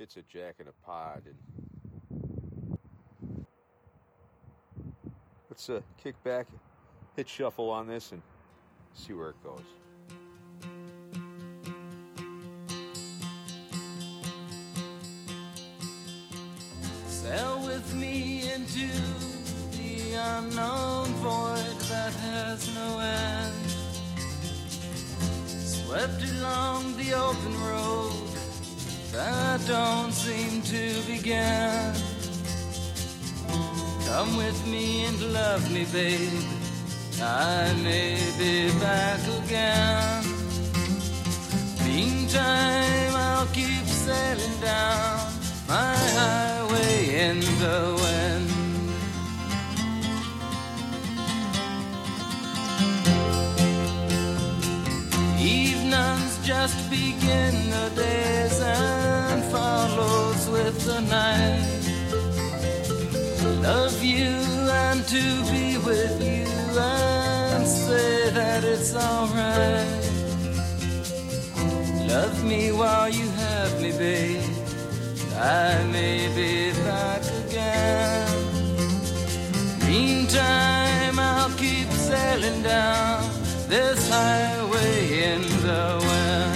It's a Jack in a Pod, and let's kick back, hit shuffle on this, and see where it goes. Sail with me into the unknown void that has no end. Swept along the open road that don't seem to begin. Come with me and love me, babe. I may be back again. Meantime, I'll keep sailing down my highway in the wind. Evenings just begin the days and follows with the night. Love you and to be with you and say that it's alright. Love me while you have me, babe. I may be back again. Meantime, I'll keep sailing down this highway in the wind.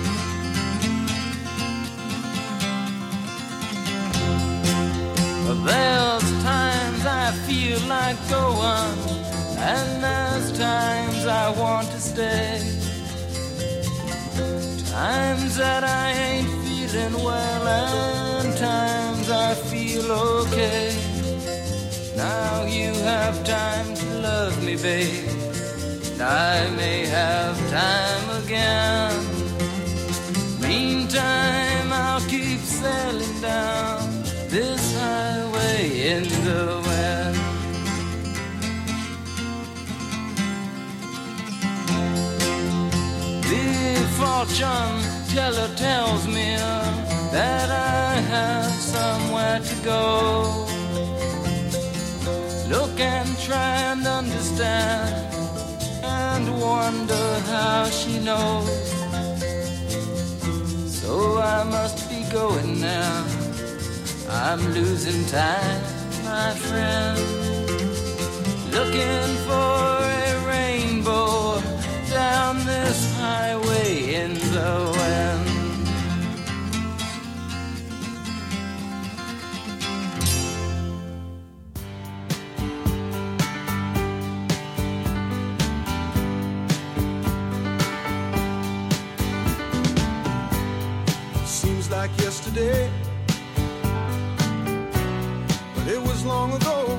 There's times I feel like going, and there's times I want to stay. Times that I ain't feeling well, and times I feel okay. Now you have time to love me, babe. I may have time again. Meantime, I'll keep sailing down this highway in the wind. The fortune teller tells me that I have somewhere to go. Look and try and understand and wonder how she knows. So I must be going now. I'm losing time, my friend. Looking for a rainbow down this highway in the wind. Like yesterday, but it was long ago.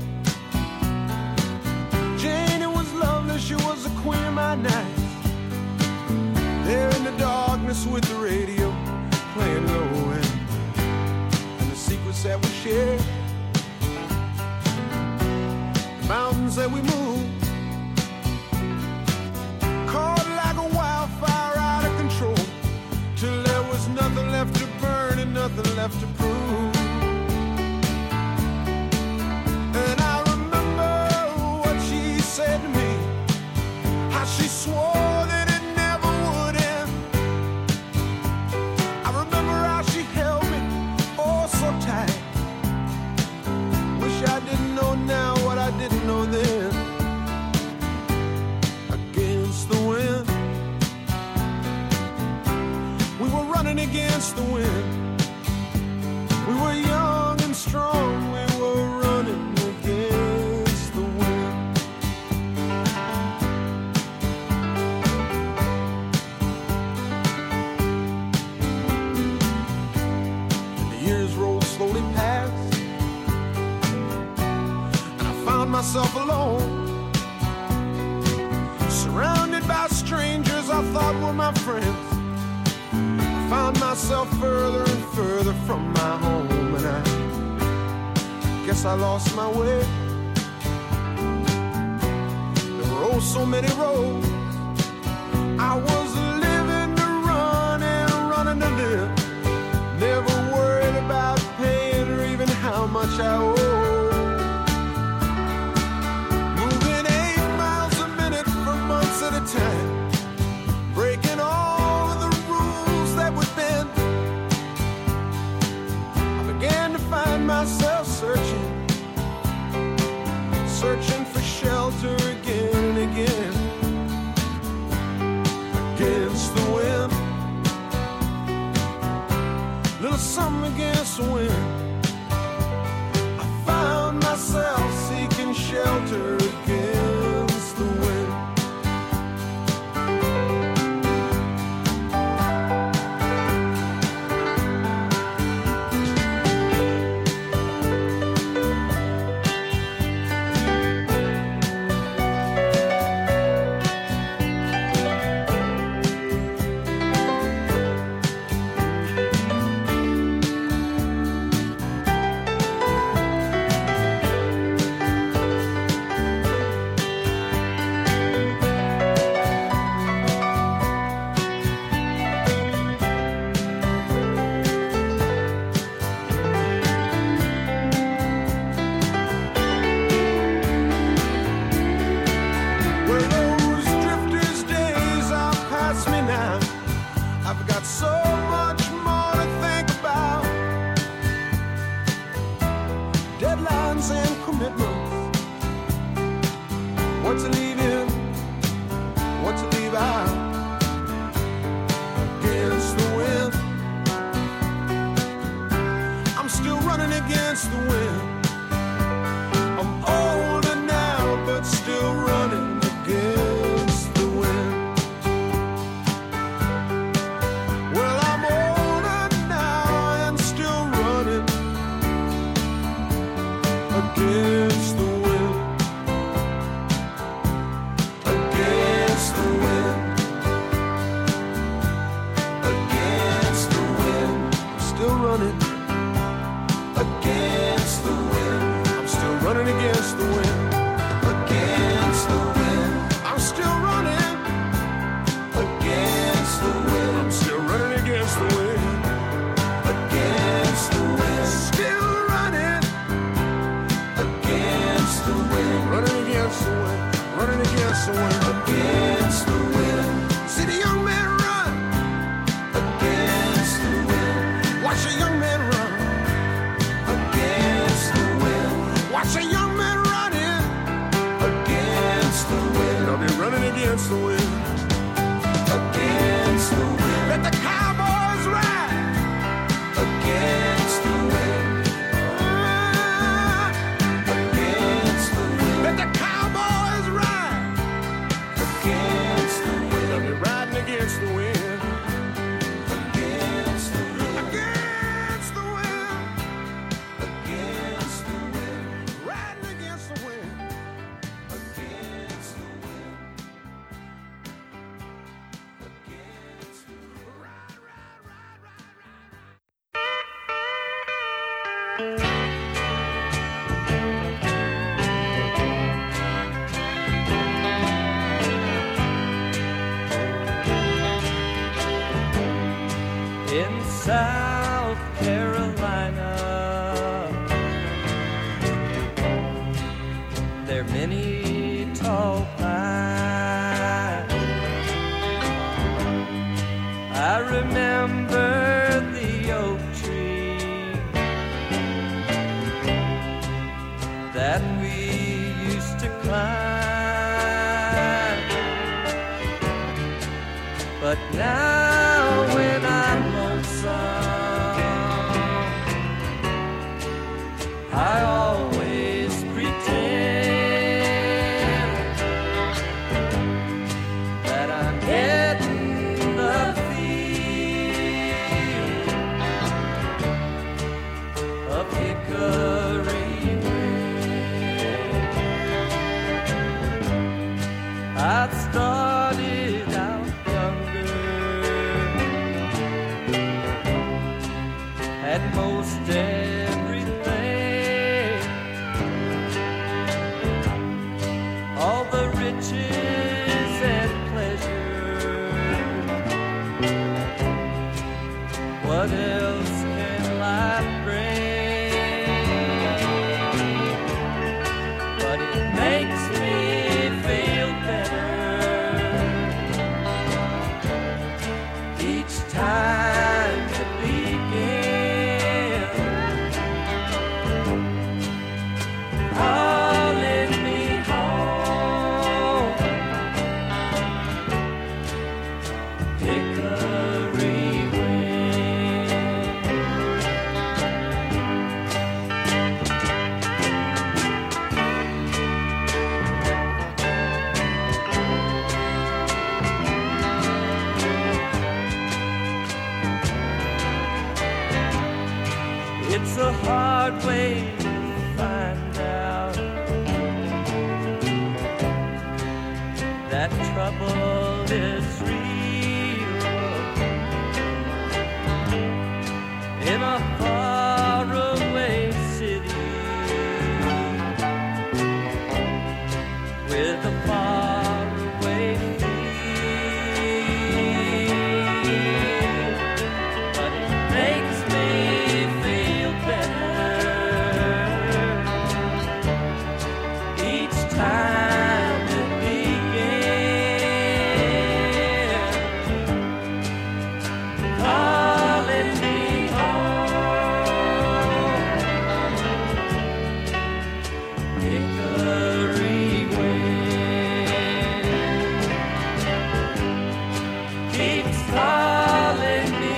Jane, it was lovely, she was the queen of my night. There in the darkness with the radio playing low and the secrets that we shared, the mountains that we moved, caught like a wildfire out of control, till there was nothing left to burn and nothing left to prove. And I remember what she said to me, how she swore that it never would end. I remember how she held me oh so tight. Wish I didn't know now what I didn't know then. Against the wind, running against the wind. We were young and strong, we were running against the wind. And the years rolled slowly past, and I found myself alone, surrounded by strangers I thought were my friends. Found myself further and further from my home, and I guess I lost my way. There were oh so many roads. I was living to run and running to live. Never worried about paying or even how much I owe. Moving 8 miles a minute for months at a time, breaking all of the rules that would bend. was something against the wind. I found myself seeking shelter against the wind. What to leave in, what to leave out, against the wind. I'm still running against the wind. I'm older now, but still running against the wind. Well, I'm older now and still running against the wind. Against the wind. See the young man run against the wind. Watch a young man run against the wind. Watch a young man running against the wind. I'll be running against the wind. Against the wind. Let the cowboys ride against the wind. Against the wind. Let the cowboys ride against the wind. I'll be riding against the wind. Against the wind. Against the wind. Against the wind. Riding against the wind. Against the wind. Against the wind. Ride, ride, ride, ride, ride, ride. In South Carolina, there are many tall pines. I remember the oak tree that we used to climb. But now when I'm I always pretend that I'm getting the feel of hickory wind. I started out younger, had most everything, all the riches and pleasure. What else can life bring? But it makes me feel better each time it begins, calling me home. Hickory wind. It's a hard way to find out that trouble is real in a faraway city with a faraway feel, but it makes me feel better each time it begins, calling me home, Hickory wind keeps calling me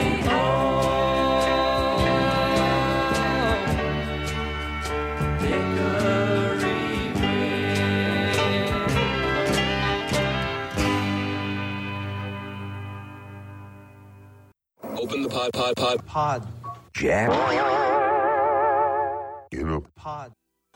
home, Hickory wind. Open the pod. Jack in a Pod.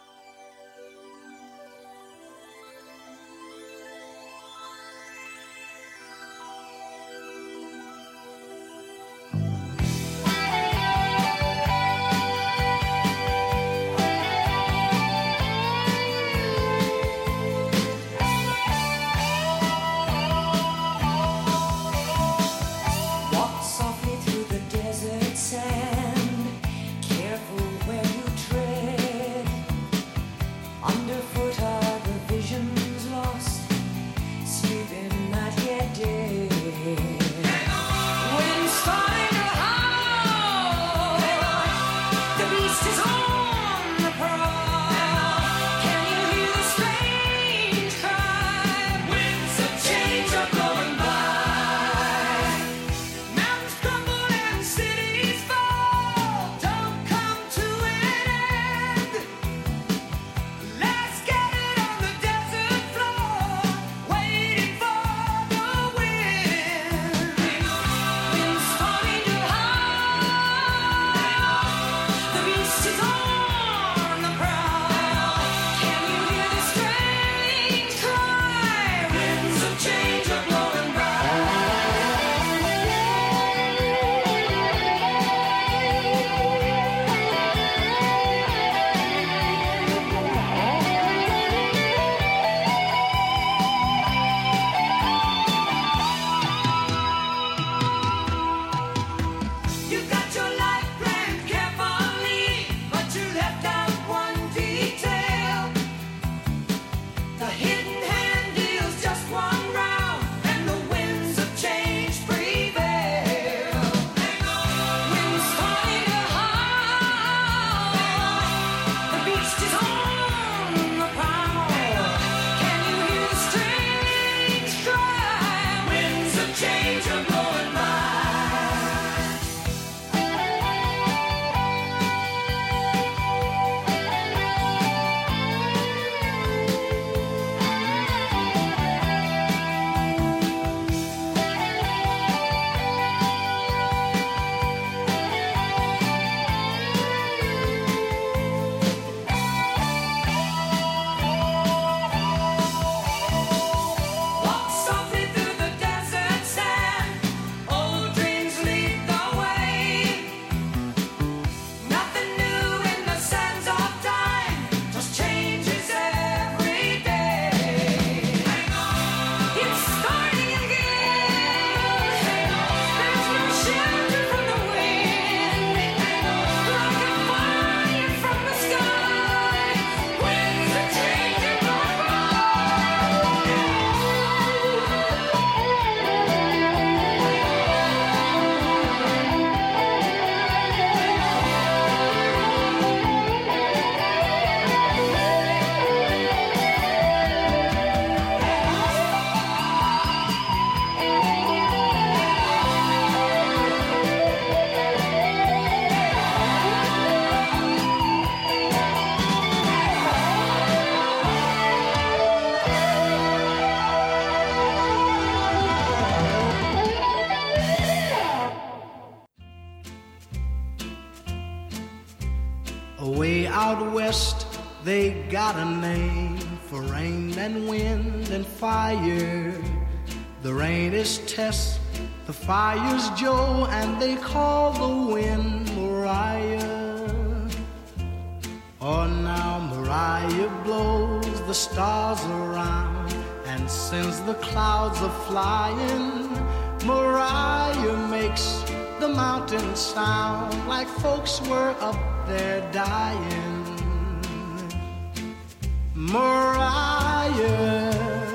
Walk softly through the desert sand. Careful where you tread. Away out west, they got a name for rain and wind and fire. The rain is Tess, the fire's Joe, and they call the wind Mariah. Oh, now Mariah blows the stars around and sends the clouds a-flying. Mariah makes the mountains sound like folks were up there dying. Mariah,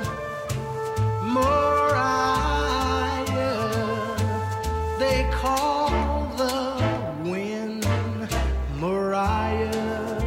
Mariah, they call the wind Mariah.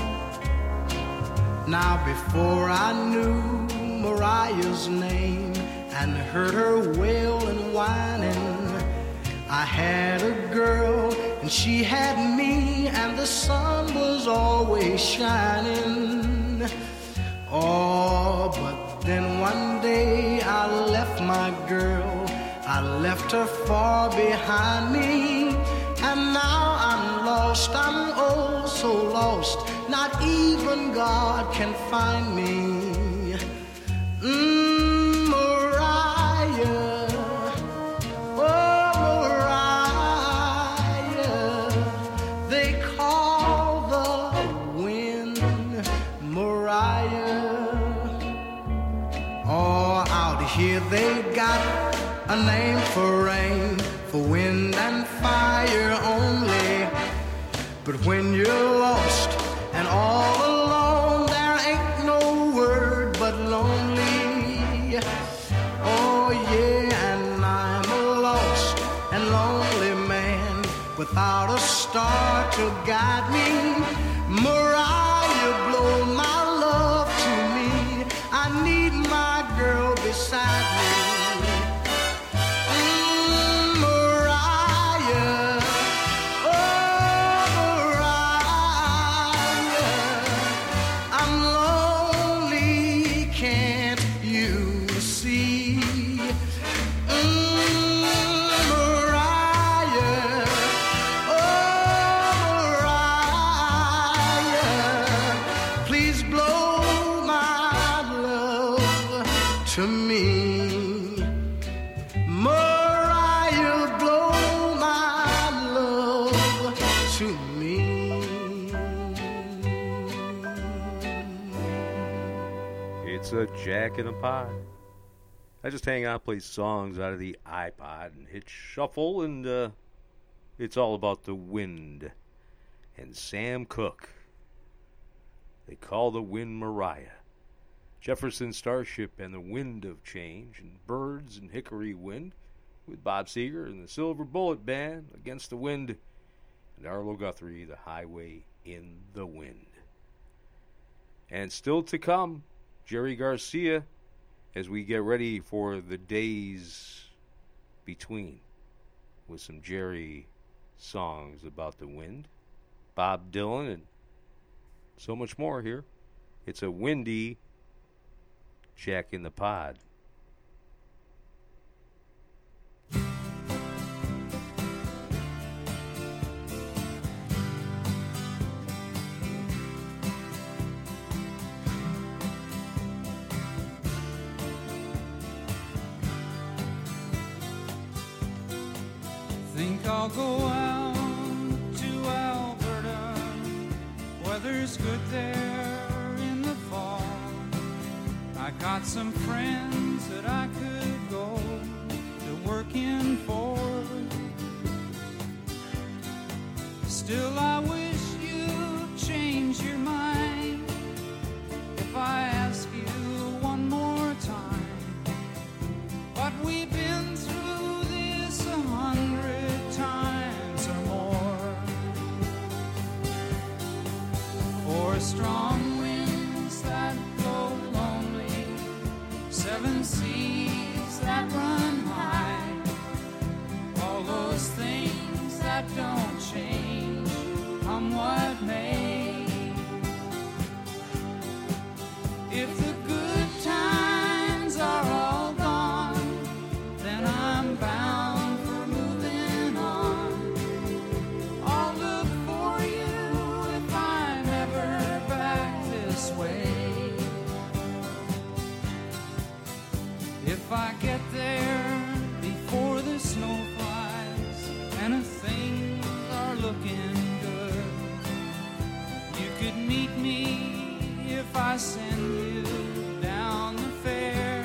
Now before I knew Mariah's name and heard her wail and whining, I had a girl and she had me, and the sun was always shining. Oh, but then one day I left my girl, I left her far behind me, and now I'm lost, I'm oh so lost, not even God can find me. Mariah, oh Mariah, they call the wind Mariah. Oh, out here they got a name for rain, for wind and fire only. But when you're lost and all alone, there ain't no word but lonely. Oh yeah, and I'm a lost and lonely man without a star to guide me. Mariah, blow my love to me, I need my girl beside me. Mariah, oh Mariah, I'm lonely, can't you see? Mariah, oh Mariah, please blow my love to me. Mariah, blow my love to me. It's a Jack in a Pod. I just hang out, play songs out of the iPod and hit shuffle, and it's all about the wind. And Sam Cooke. They call the wind Mariah. Jefferson Starship and the Wind of Change, and Birds and Hickory Wind with Bob Seger and the Silver Bullet Band, Against the Wind, and Arlo Guthrie, The Highway in the Wind. And still to come, Jerry Garcia, as we get ready for the days between, with some Jerry songs about the wind, Bob Dylan, and so much more here. It's a windy Jack in the Pod. Think I'll go out to Alberta. Weather's good there in the fall. I got some friends that I could go to working for. Still, I wish you'd change your mind if I ask you one more time. But we've been through this 100 times or more. For strong winds that blow lonely, 7 seas that run high, all those things that don't change, come what may. If the good times are all gone, then I'm bound for moving on. I'll look for you if I and things are looking good. You could meet me if I send you down the fair,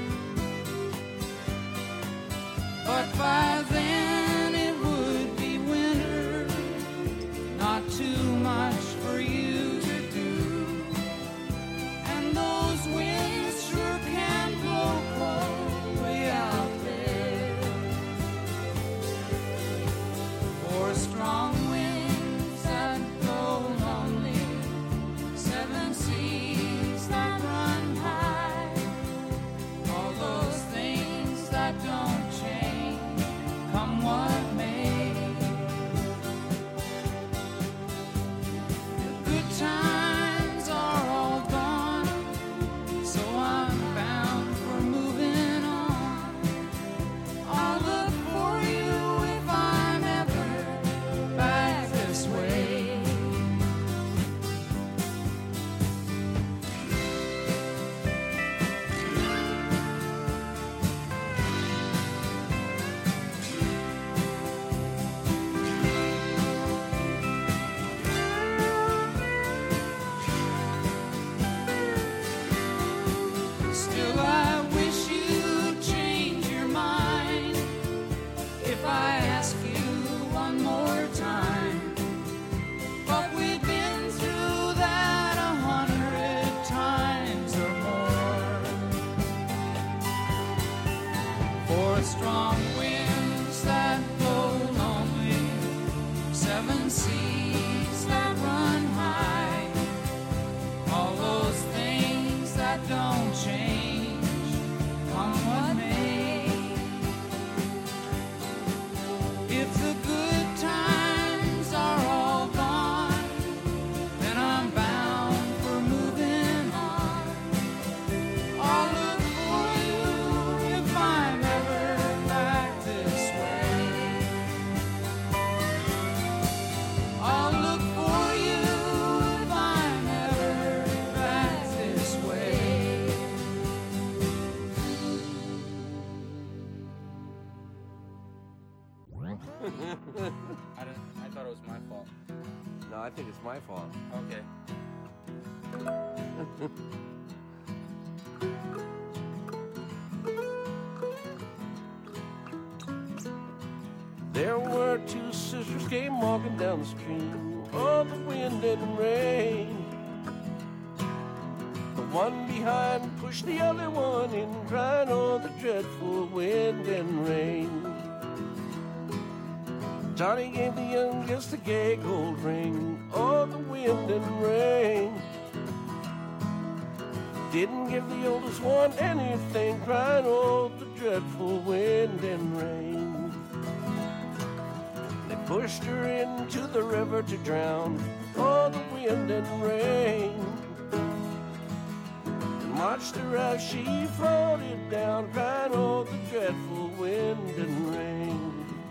but by then it would be winter, not too much for you to do, and those winds sure can blow cold way out there. For strong winds that blow lonely, seven seas that run high, all those things that don't change, come what may. The good times are all gone, so I'm bound for moving on. I'll look for you if I'm ever back this way. Still, I wish you'd change your mind if I ask you one more time. But we've been through that 100 times or more. For strong winds that blow lonely, seven seas that run high, all those things that don't change, come what may. If the good times are all gone, then I'm bound for moving on. I'll look for you if I'm ever back this way. I'll look for you if I'm ever back this way. I thought it was my fault. No, I think it's my fault. Okay. There were two sisters came walking down the street, oh, the wind and rain. The one behind pushed the other one in, crying, oh, the dreadful wind and rain. Johnny gave the youngest a gay gold ring, oh, the wind and rain. Didn't give the oldest one anything, crying, oh, the dreadful wind and rain. They pushed her into the river to drown, oh, the wind and rain. And watched her as she floated down, crying, oh, the dreadful wind and rain.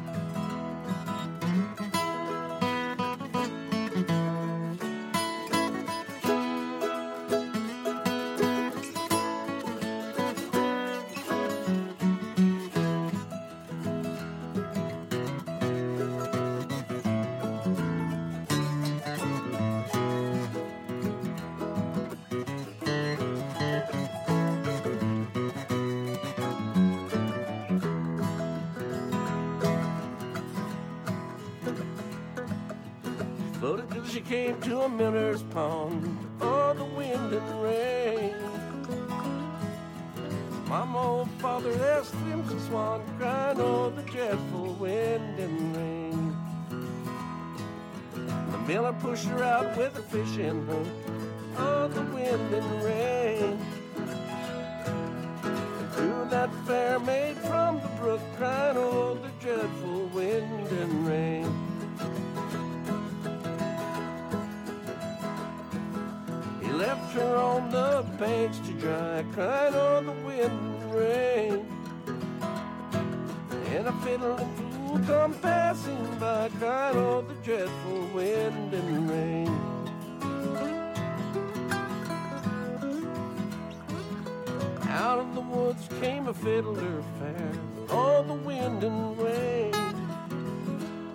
Floated till she came to a miller's pond, oh, the wind and rain. Mama, oh, father, there swims a swan, crying, oh, the dreadful wind and rain. The miller pushed her out with a fishing hook, oh, the wind and rain. And through that fair maid from the brook, crying, oh, the dreadful wind and rain. He left her on the banks to dry, crying on the wind and rain. And a fiddling fool come passing by, crying on the dreadful wind and rain. Out of the woods came a fiddler fair, all the wind and rain.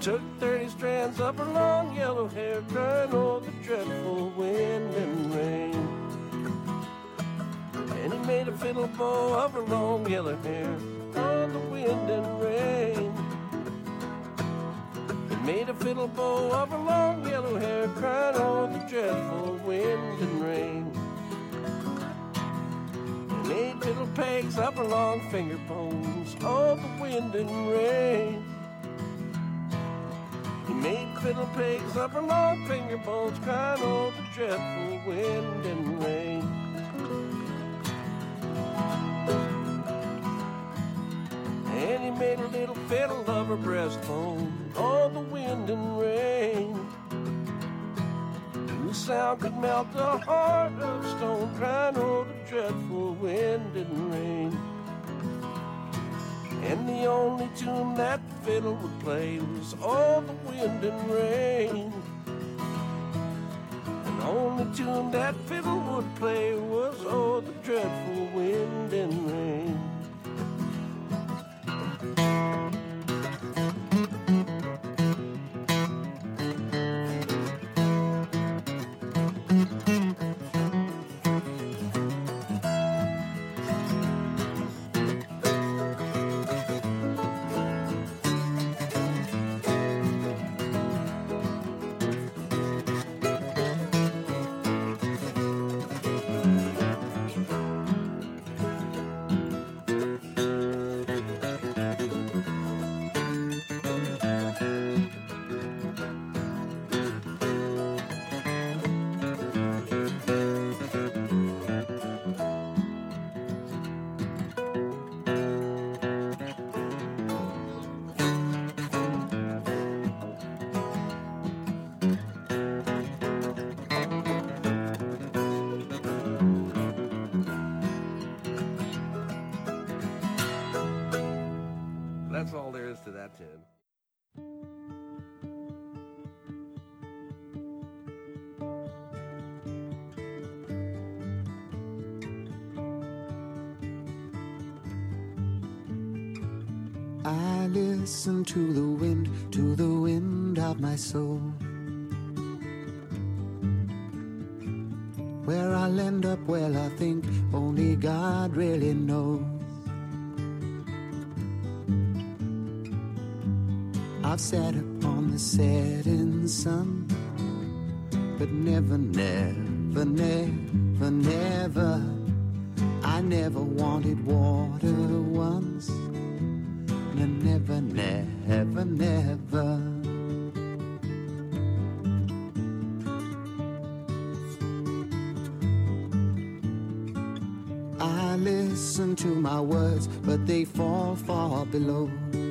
took 30 strands of her long yellow hair, crying over the dreadful wind and rain. And he made a fiddle bow of her long yellow hair on the wind and rain. He made a fiddle bow of her long yellow hair, crying over the dreadful wind and rain. He made fiddle pegs of her long finger bones on the wind and rain. He made fiddle pegs of her long finger bones, crying over the dreadful wind and rain. And he made a little fiddle of her breastbone on the wind and rain. The sound could melt the heart of stone, crying over the dreadful wind and rain. And the only tune that the fiddle would play was all the wind and rain. And the only tune that fiddle would play was all the dreadful wind and rain. That's all there is to that tune. I listen to the wind of my soul. Where I'll end up, well, I think only God really knows. I've sat upon the setting sun, but never, never, never, never, I never wanted water once. Never, never, never. I listen to my words, but they fall far below.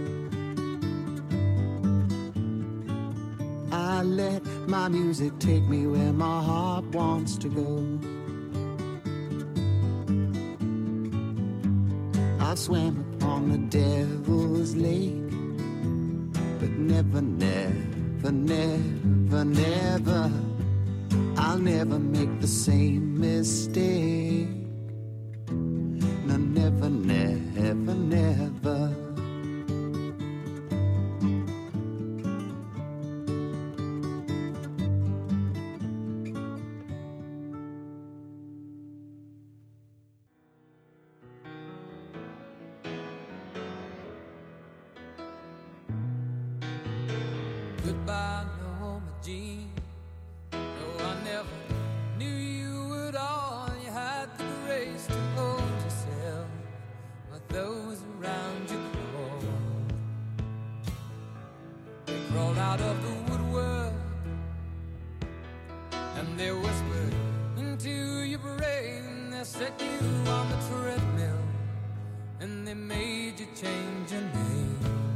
I let my music take me where my heart wants to go. I've swam upon the devil's lake, but never, never, never, never, I'll never make the same mistake. No, never, never, never. Goodbye, Norma Jean. No, I never knew you at all. You had the grace to hold yourself while those around you crawled. They crawled out of the woodwork and they whispered into your brain. They set you on the treadmill and they made you change your name.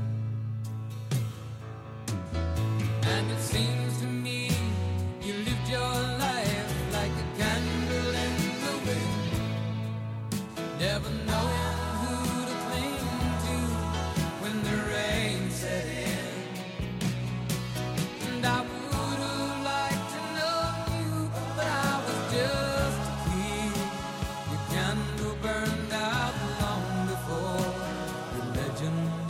And it seems to me you lived your life like a candle in the wind, never knowing who to cling to when the rain set in. And I would have liked to know you, but I was just a kid. Your candle burned out long before your legend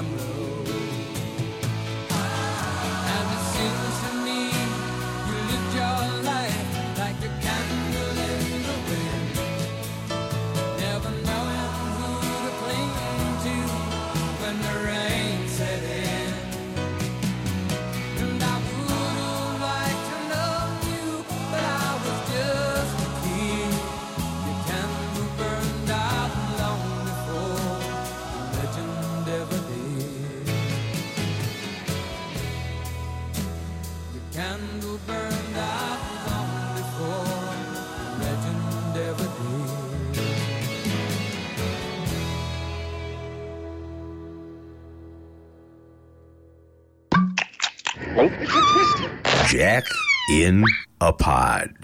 road. And it seems to me you lived your life like a candle in the wind, never knowing who to cling to when the rain set in. And I would have liked to know you, but I was just a kid. Your candle burned out long before the legend ever did. Your candle burned out long before the legend ever did. Jack in a Pod.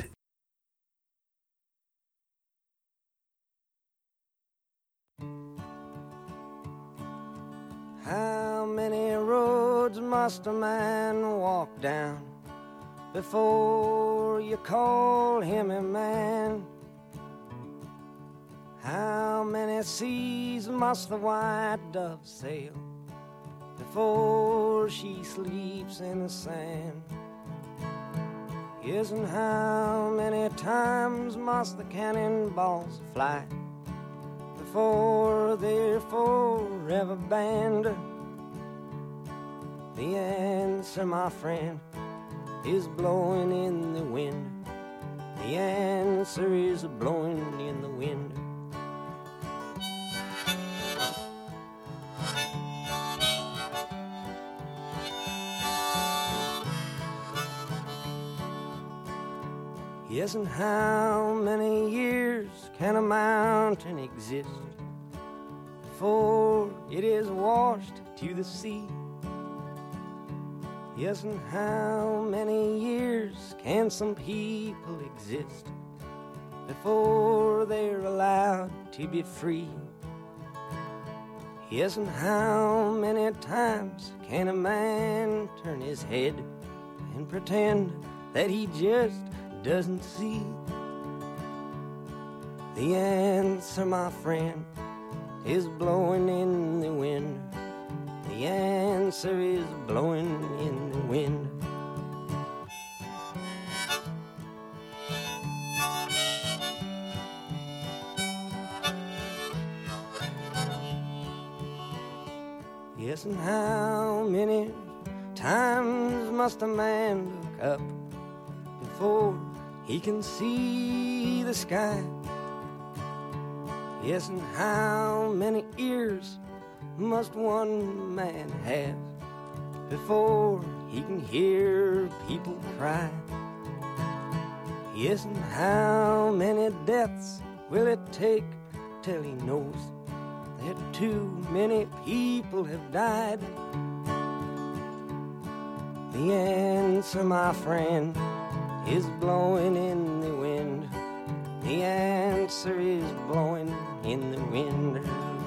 How many roads must a man walk down before you call him a man? How many seas must the white dove sail before she sleeps in the sand? Yes, and how many times must the cannonballs fly before they're forever banned? The answer, my friend, is blowing in the wind. The answer is blowing in the wind. Yes, and how many years can a mountain exist before it is washed to the sea? Yes, and how many years can some people exist before they're allowed to be free? Yes, and how many times can a man turn his head and pretend that he just doesn't see? The answer, my friend, is blowing in the wind. The answer is blowing in the wind. Yes, and how many times must a man look up before he can see the sky? Yes, and how many ears must one man have before he can hear people cry? Yes, and how many deaths will it take till he knows that too many people have died? The answer, my friend, is blowing in the wind. The answer is blowing in the wind.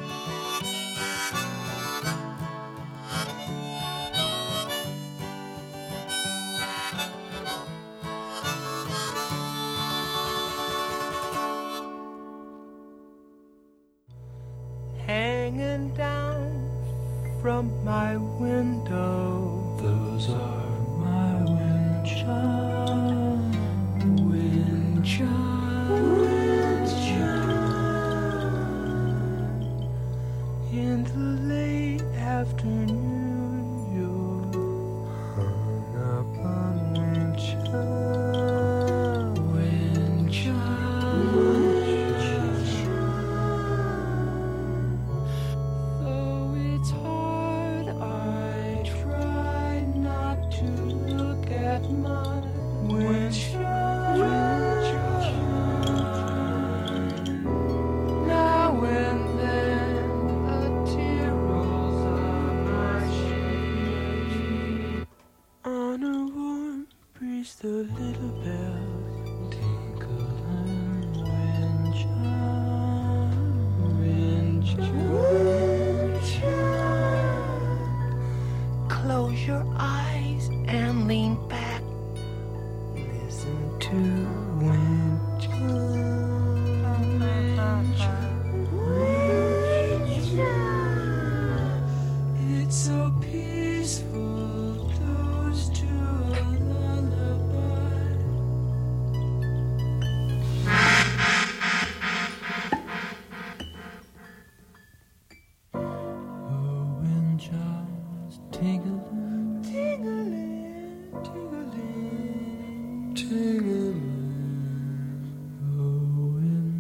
Hanging down from my window, those are my wind chimes, wind chimes, wind chimes. In the late afternoon, you're hung up on wind chimes, wind chimes. Though it's hard, I try not to look at my wind chimes.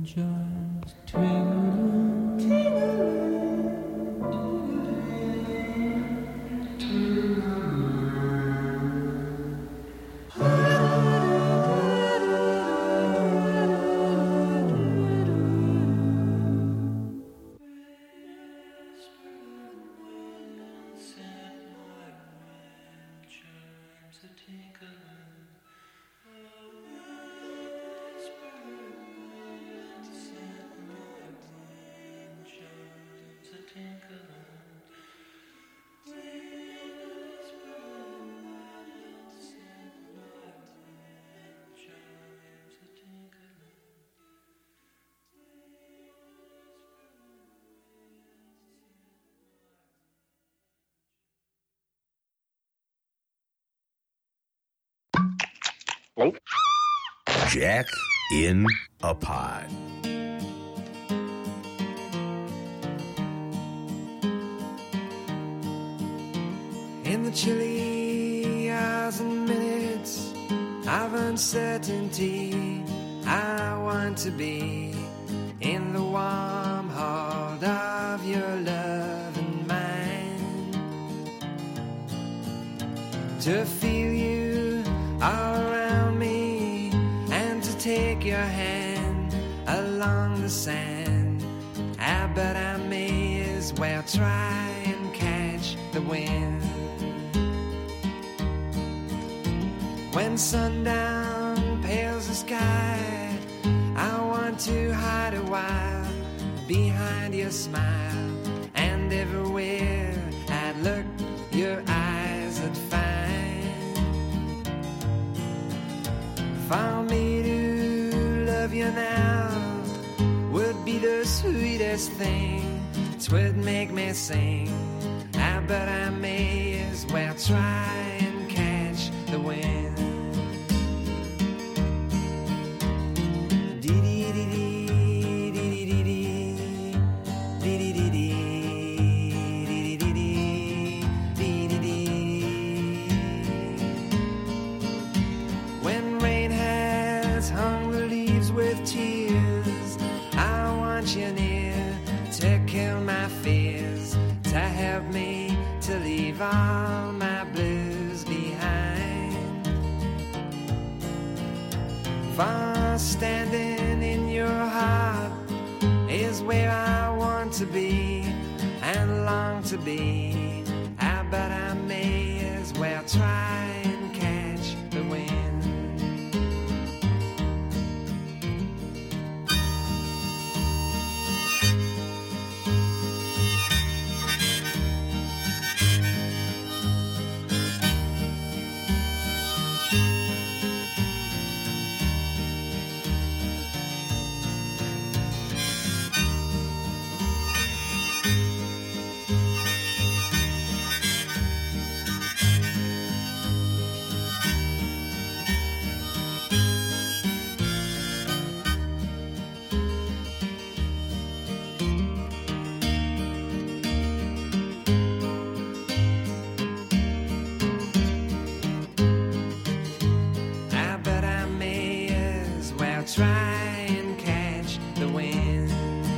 chimes Jack in a Pod. In the chilly hours and minutes of uncertainty, I want to be in the warm heart of your love and mine, to feel you all around me and to take your hand along the sand. But I may as well try and catch the wind. When sundown pales the sky, I want to hide a while behind your smile, and everywhere I'd look, your eyes would find. For me to love you now would be the sweetest thing. 'Twould make me sing. But I may as well try and catch the wind. When rain has hung the leaves with tears, I want you near to kill my fears, to help me to leave all my blues behind. For standing in your heart is where I want to be and long to be. But I may as well try and catch the wind. Try and catch the wind.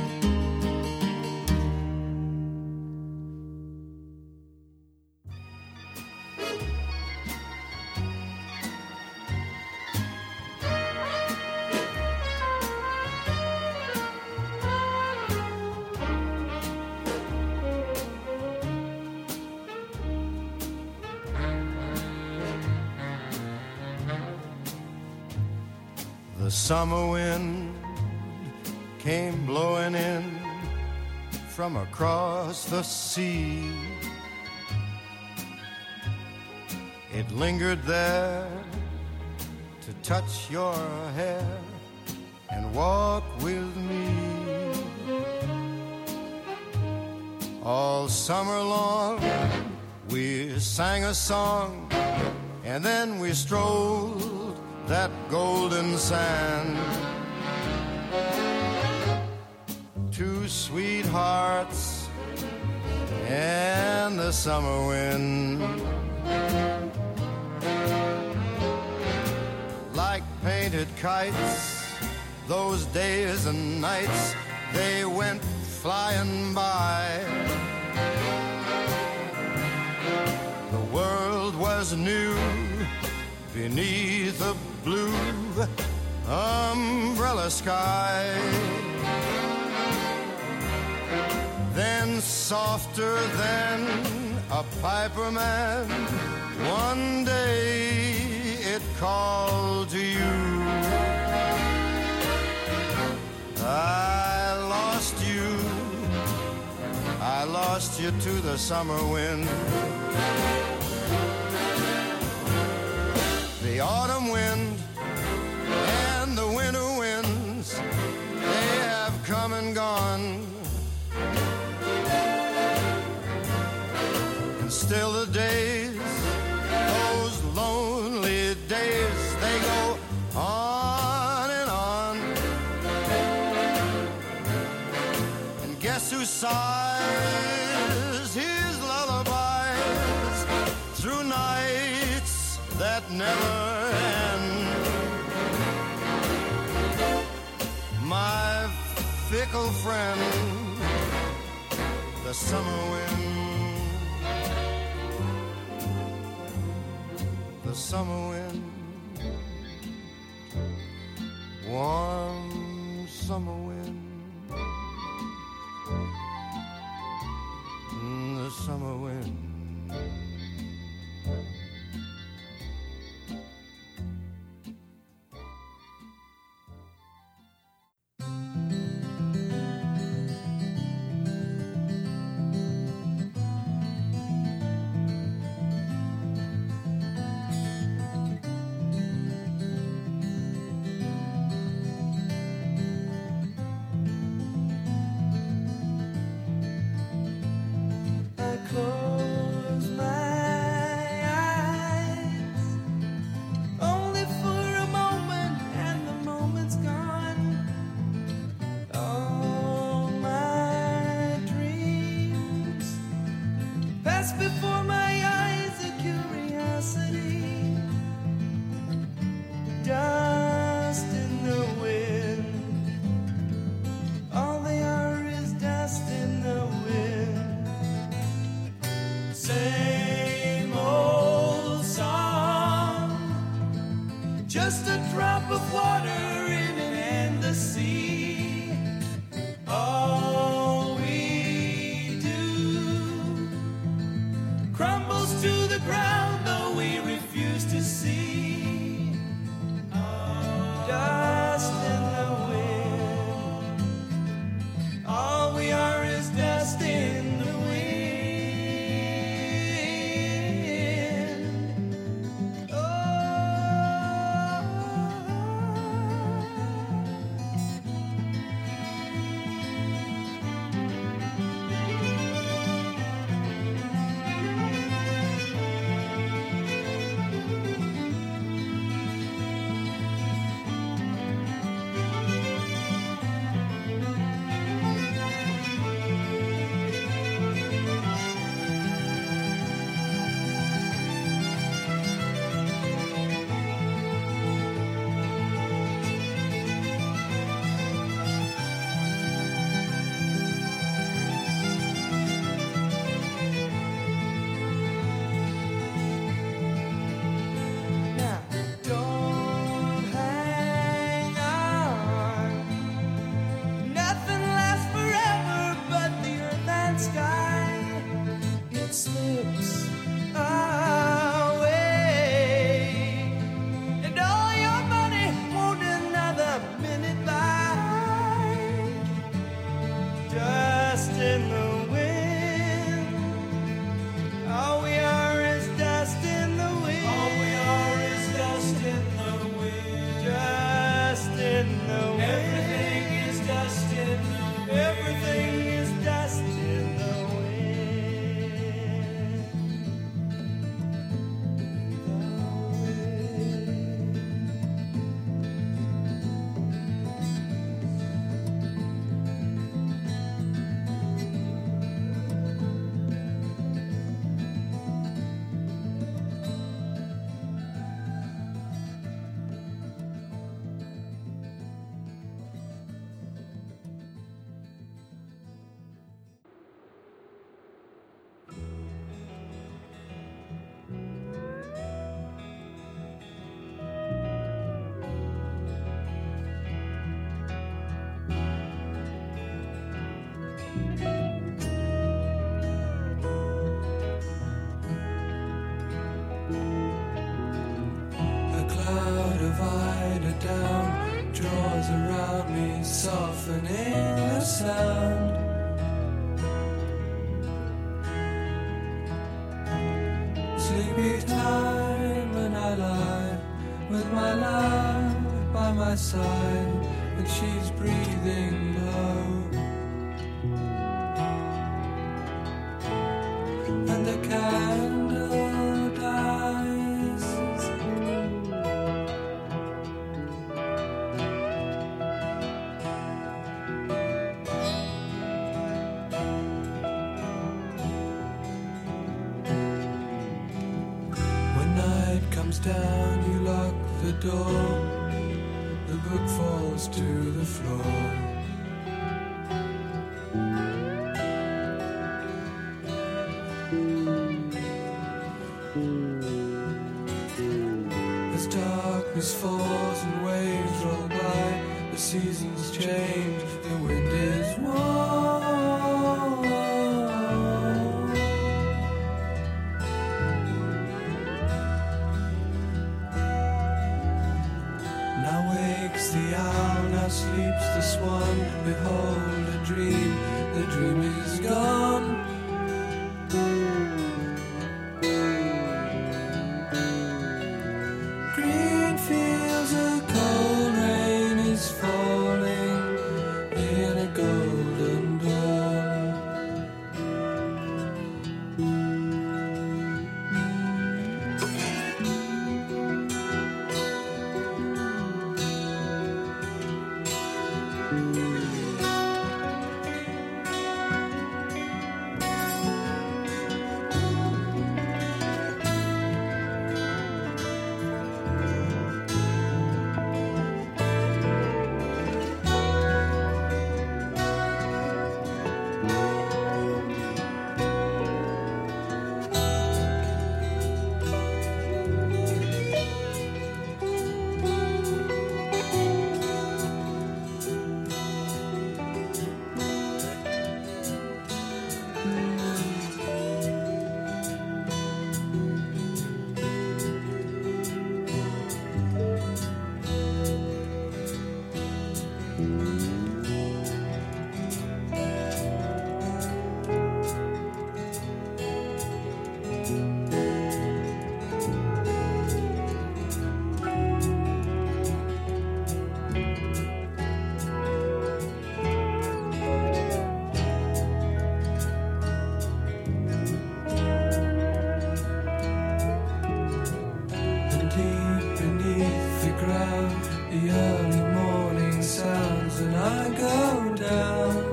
The summer wind came blowing in from across the sea. It lingered there to touch your hair and walk with me. All summer long we sang a song, and then we strolled that golden sand. Two sweethearts and the summer wind, like painted kites, those days and nights, they went flying by. The world was new beneath a blue umbrella sky. Then softer than a piper man, one day it called to you. I lost you to the summer wind. The autumn wind and the winter winds, they have come and gone. And still the days, those lonely days, they go on and on. And guess who sighs his lullabies through nights that never end? My fickle friend, the summer wind. The summer wind, warm summer wind, the summer wind. Close A cloud of eider down draws around me, softening the sound. Sleepy time and I lie with my love by my side, and she's breathing low. And the candle dies. When night comes down, you lock the door. The book falls to the floor. As darkness falls and waves roll by, the seasons change, the wind is warm. Now wakes the owl, now sleeps the swan. Behold a dream, the dream is gone. Green fields, a cold rain is falling in a golden dawn. And deep beneath the ground, the early morning sounds, and I go down.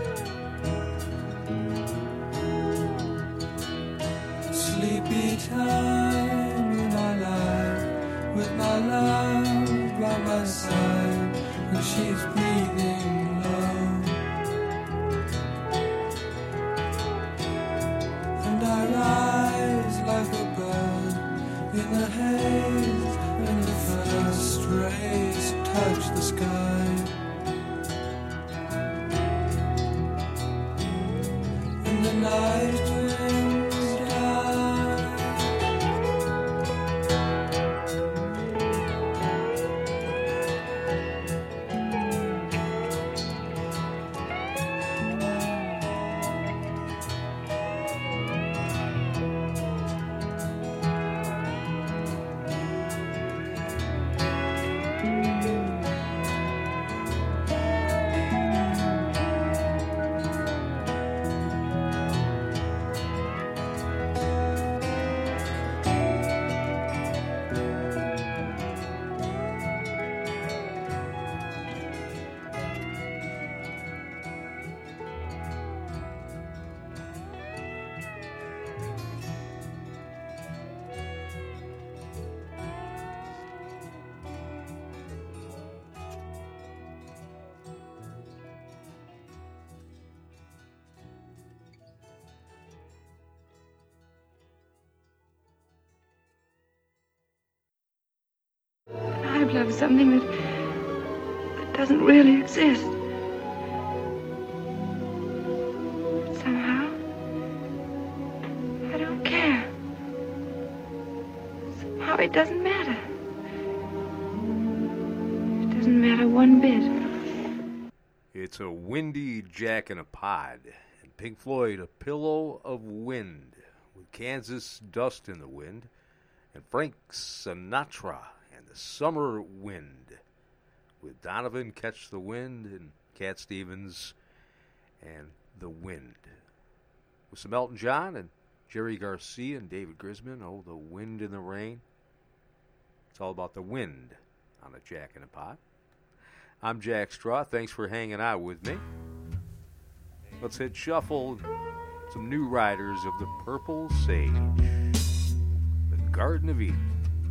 Sleepy time, and I lie with my love by my side, and she's breathing low. And I rise like a bird in the haze when the first rays touch the sky. And the night winds die. I've loved something that doesn't really exist. it doesn't matter. It doesn't matter one bit. It's a windy Jack in a Pod. And Pink Floyd, A Pillow of Wind, with Kansas Dust in the Wind, and Frank Sinatra and the Summer Wind, with Donovan, Catch the Wind, and Cat Stevens and The Wind. With some Elton John and Jerry Garcia and David Grisman, oh, The Wind in the Rain. It's all about the wind on a Jack in a Pot. I'm Jack Straw. Thanks for hanging out with me. Let's hit shuffle. Some new riders of the Purple Sage. The Garden of Eden.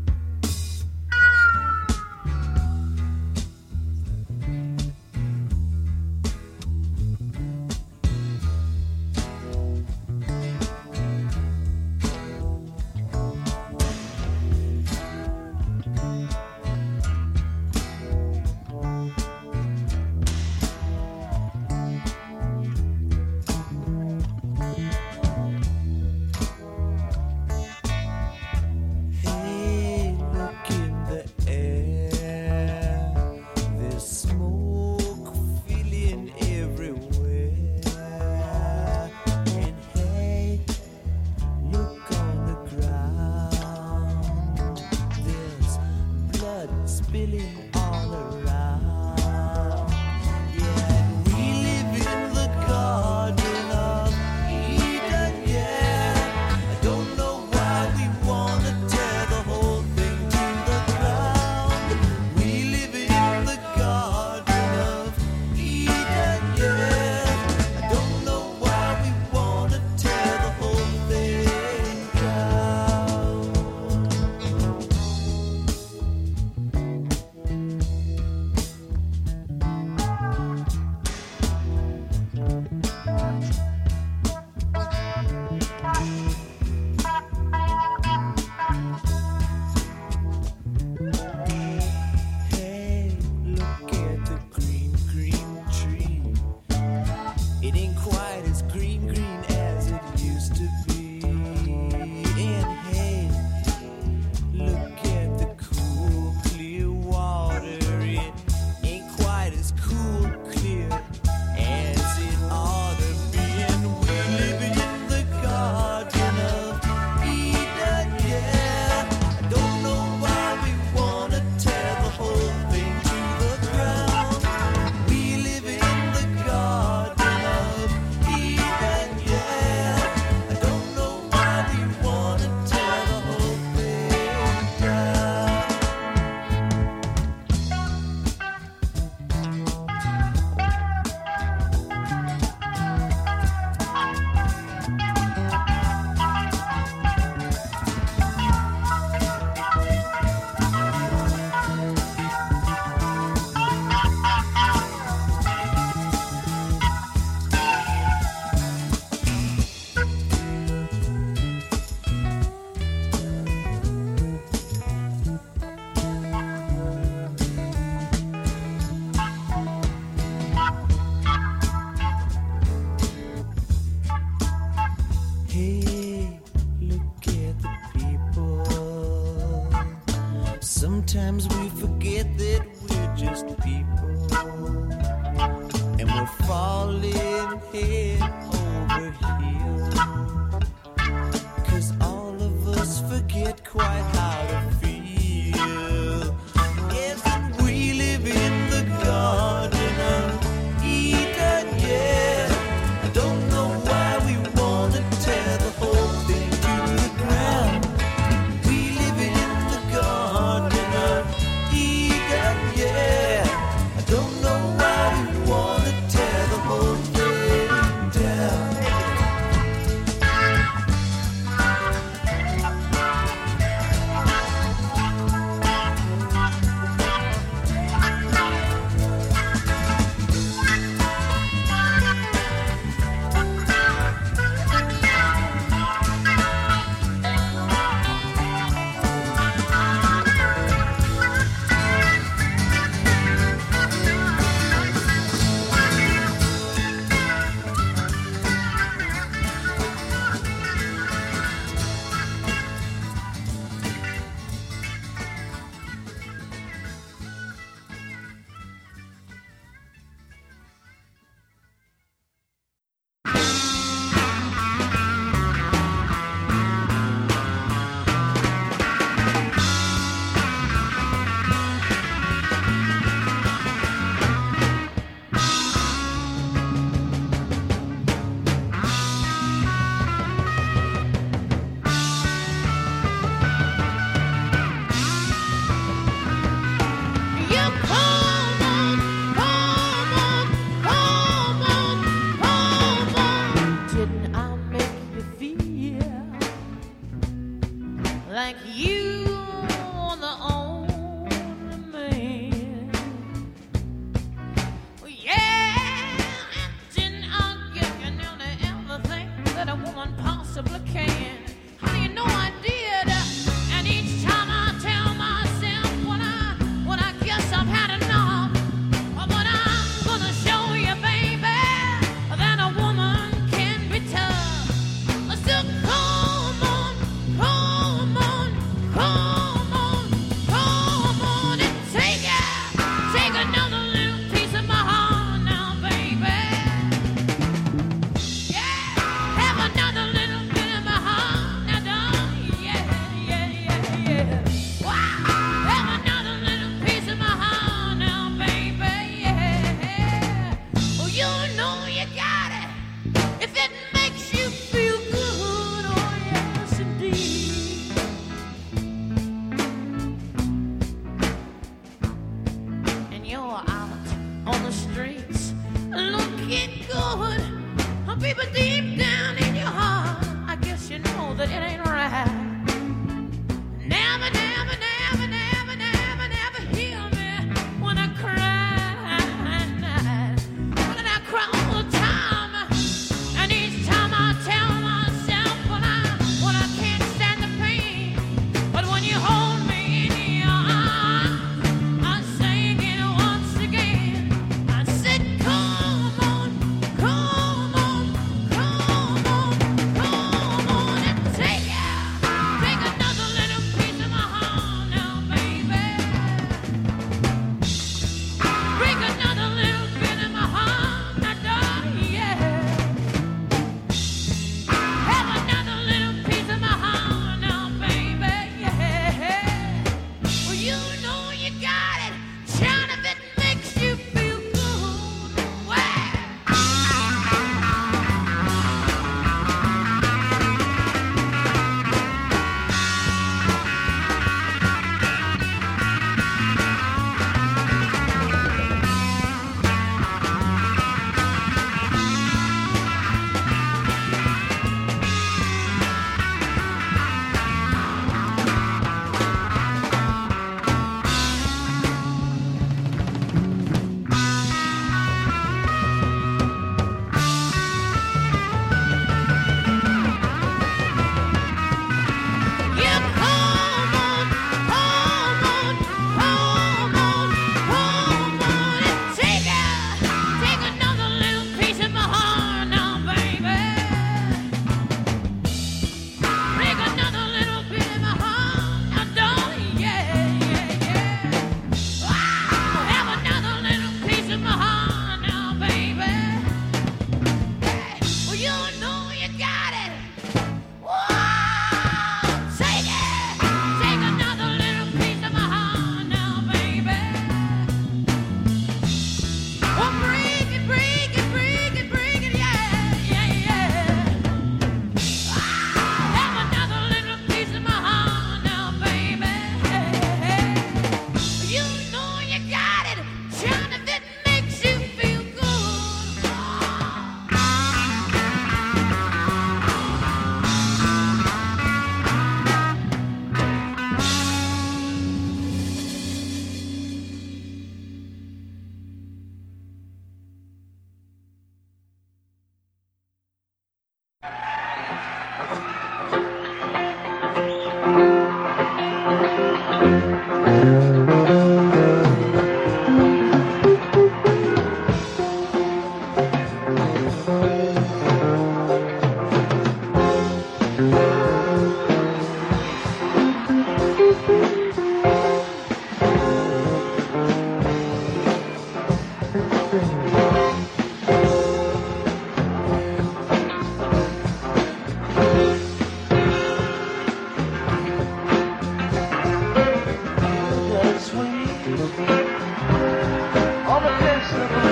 Sometimes we forget that we're just people, and we're falling head over heels, 'cause all of us forget quite how to feel. Yes, and we live in the Garden of Eden, yeah. I don't know why we wanna tear the whole thing to the ground. We live in the Garden of Eden, yeah. I don't know why we wanna tear the whole thing down. people deep down in your heart, I guess you know that it ain't right. Never, never, never, never, never, never hear me when I cry. When I cry all the time, and each time I tell myself when I can't stand the pain, but when you hold me in your arms, I sing it once again. I said, come on, come on, come on, come on, and take another little piece of my heart now, baby. Break another little bit of my heart now, darling, yeah. Have another little piece of my heart now, baby, yeah. Well, you know you got it. China, if it makes you feel good. Well, you come on, come on, come on, come on, and take another little piece of my heart now, baby. Break another little bit of my heart now, darling, yeah, yeah, yeah. Wow, have another little piece of my heart now, baby. Well, you know you got it. Whoa, take another little piece of my heart now, baby. Oh, break it, break it, break it, break it, yeah, yeah, yeah. Have another little piece of my heart now, baby. You know you got it, John, if it makes you feel good. That's sweet. All the best of the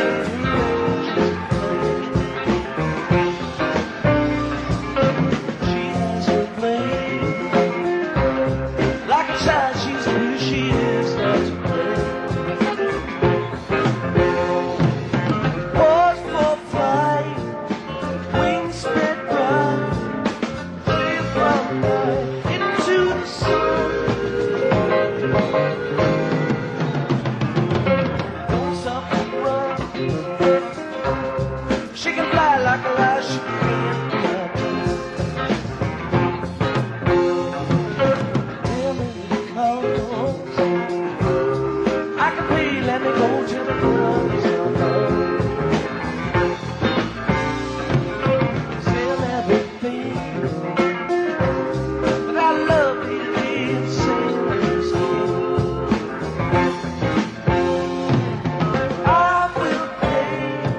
she has her play. Like a child, she's who she is, loves to play. Poised for flight, wings spread wide, free from night into the sun. Don't stop and run. She can fly like a light, she can tell me how it goes. I can be, let me go to the girls. Sell everything, but I love it being sales. I will pay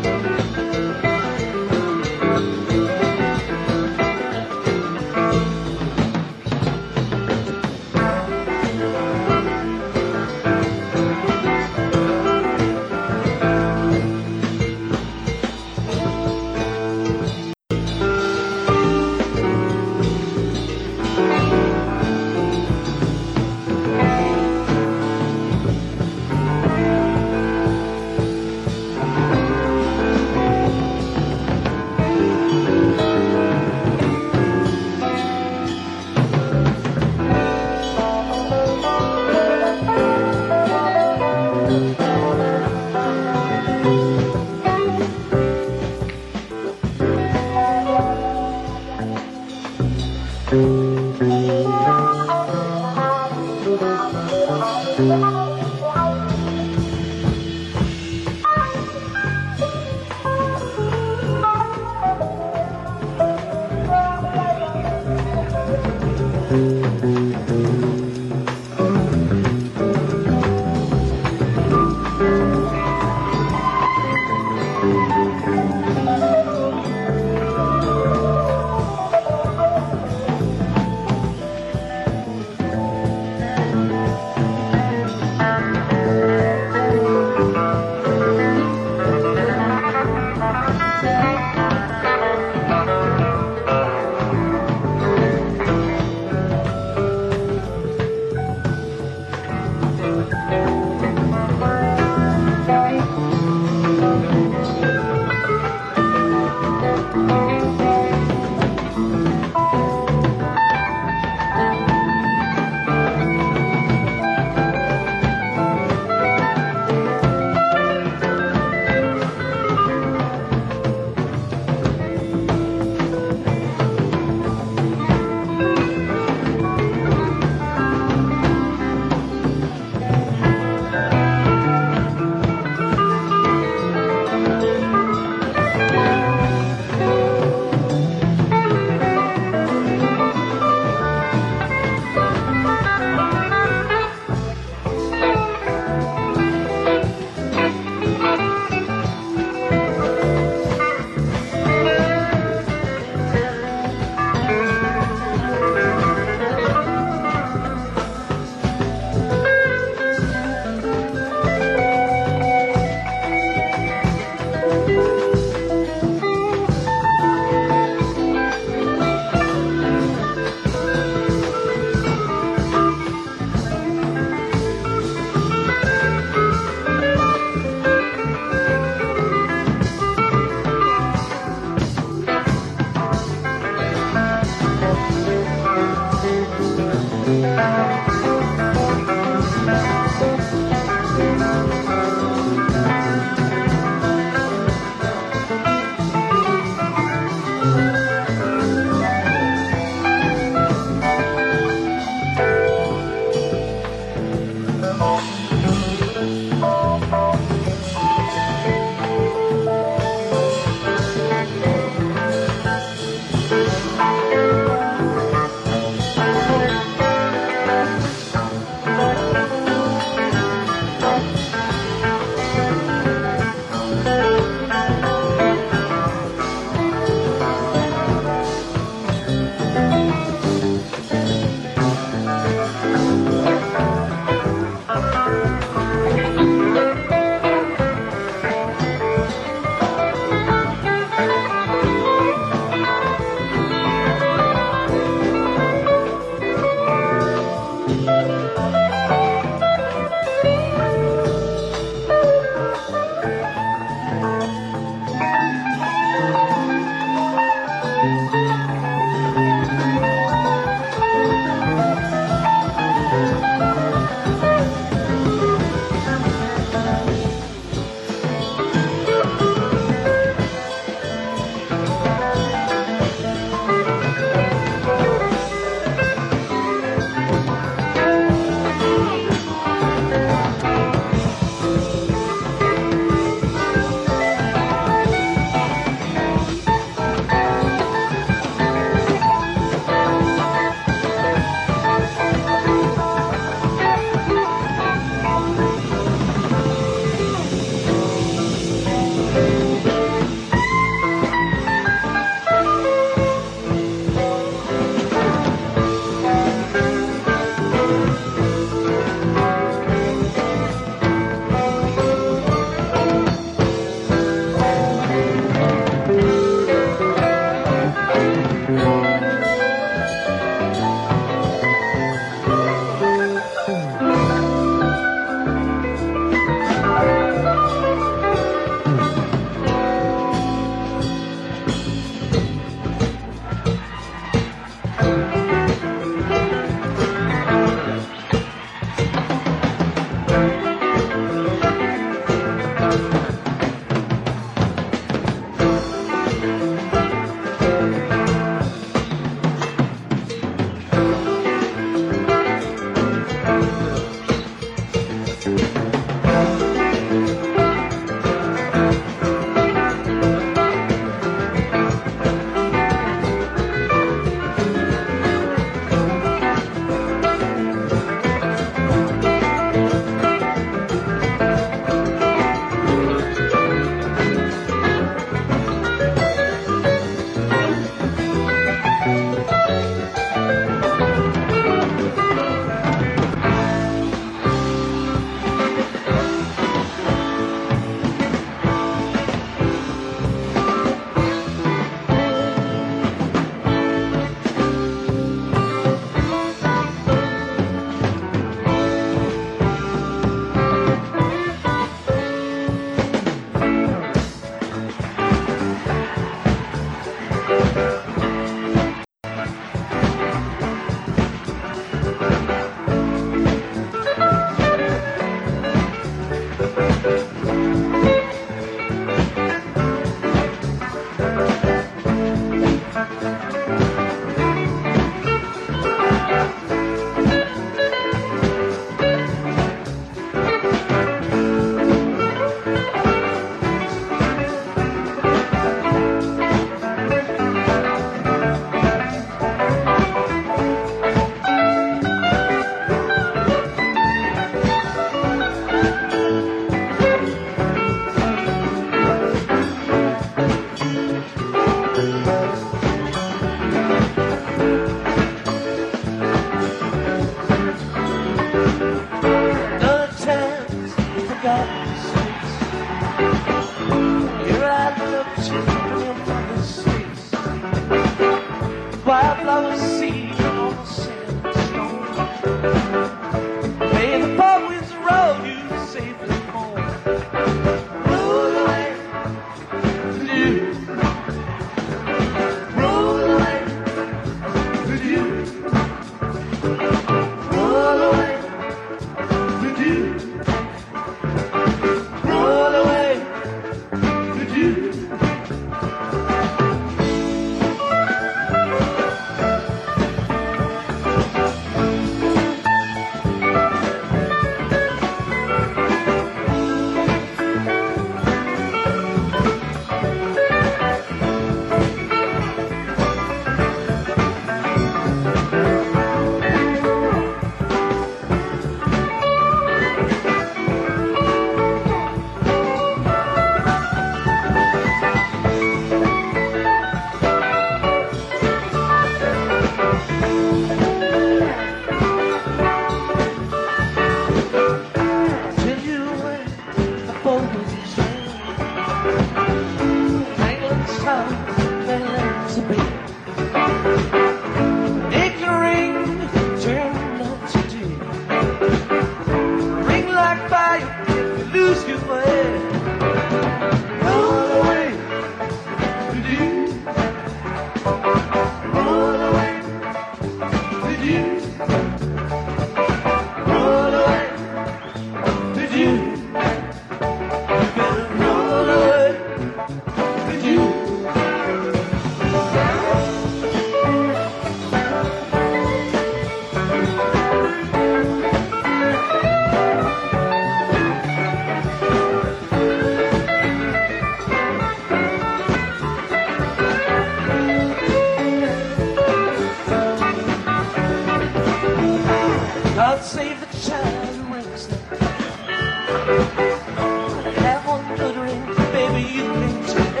Have one good ring, baby, you can take.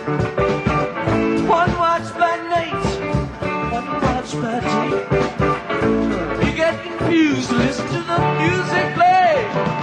One watch by night, one watch by day. You get confused, listen to the music play.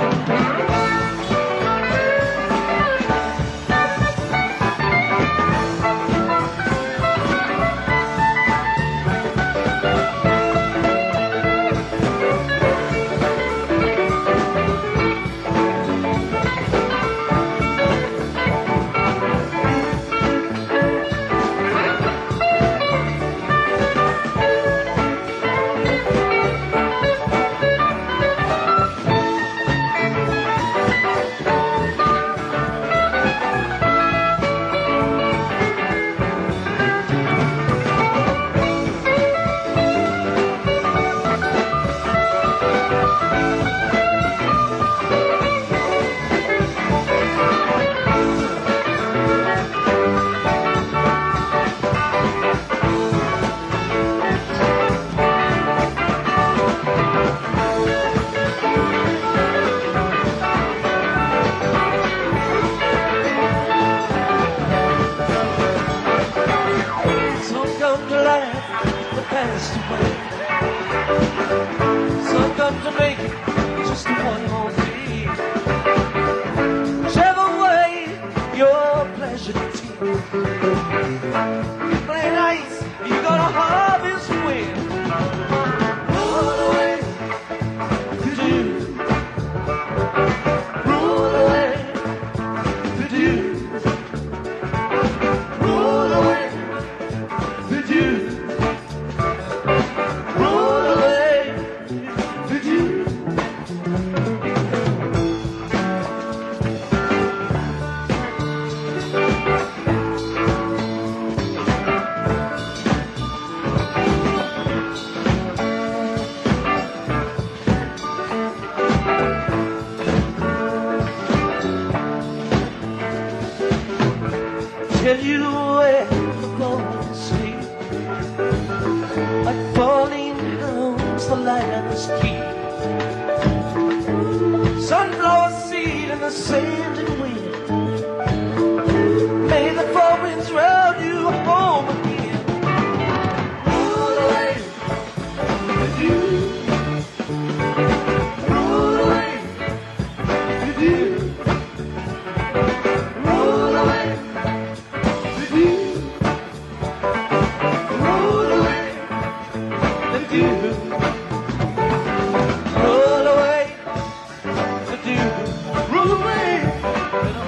Tell you where I'm going to sleep. Like falling hounds, the light and the street. Sunflower seed and the sand and wind. May the four winds round you home again. Roll away with you. Roll away with you. Roll away. Roll away,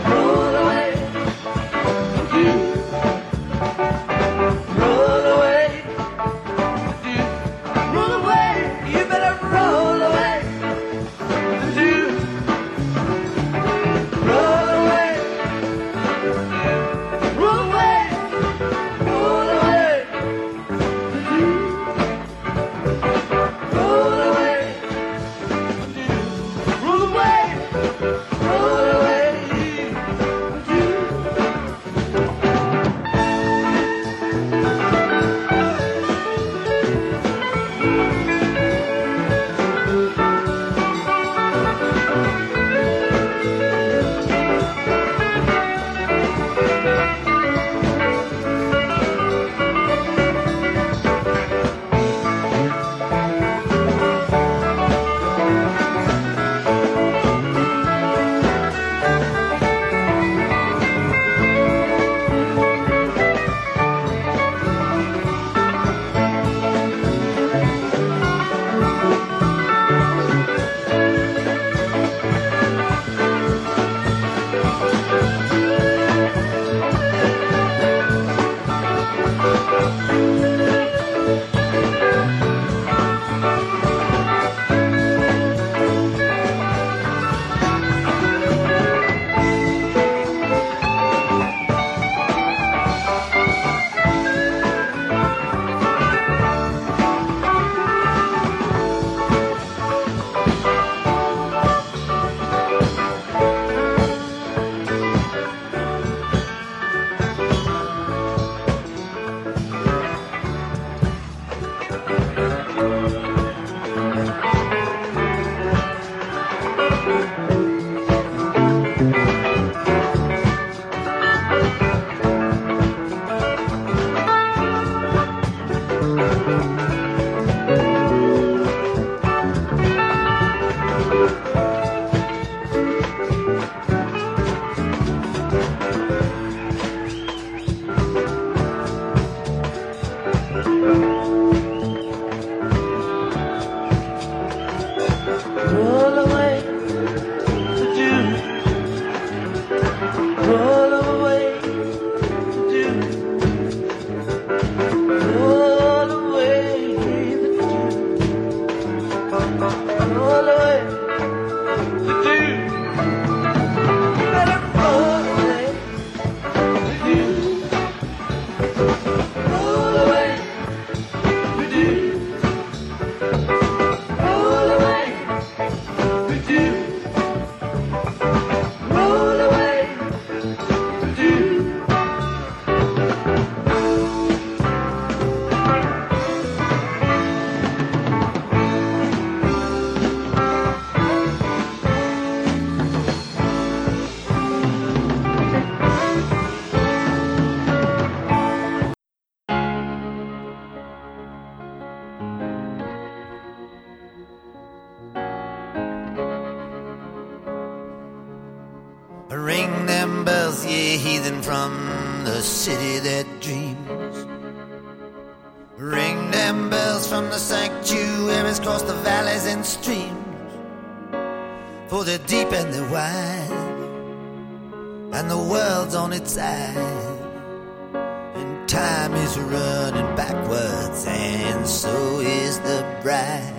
from the city that dreams. Ring them bells from the sanctuaries, cross the valleys and streams. For the deep and the wide, and the world's on its side. And time is running backwards, and so is the bride.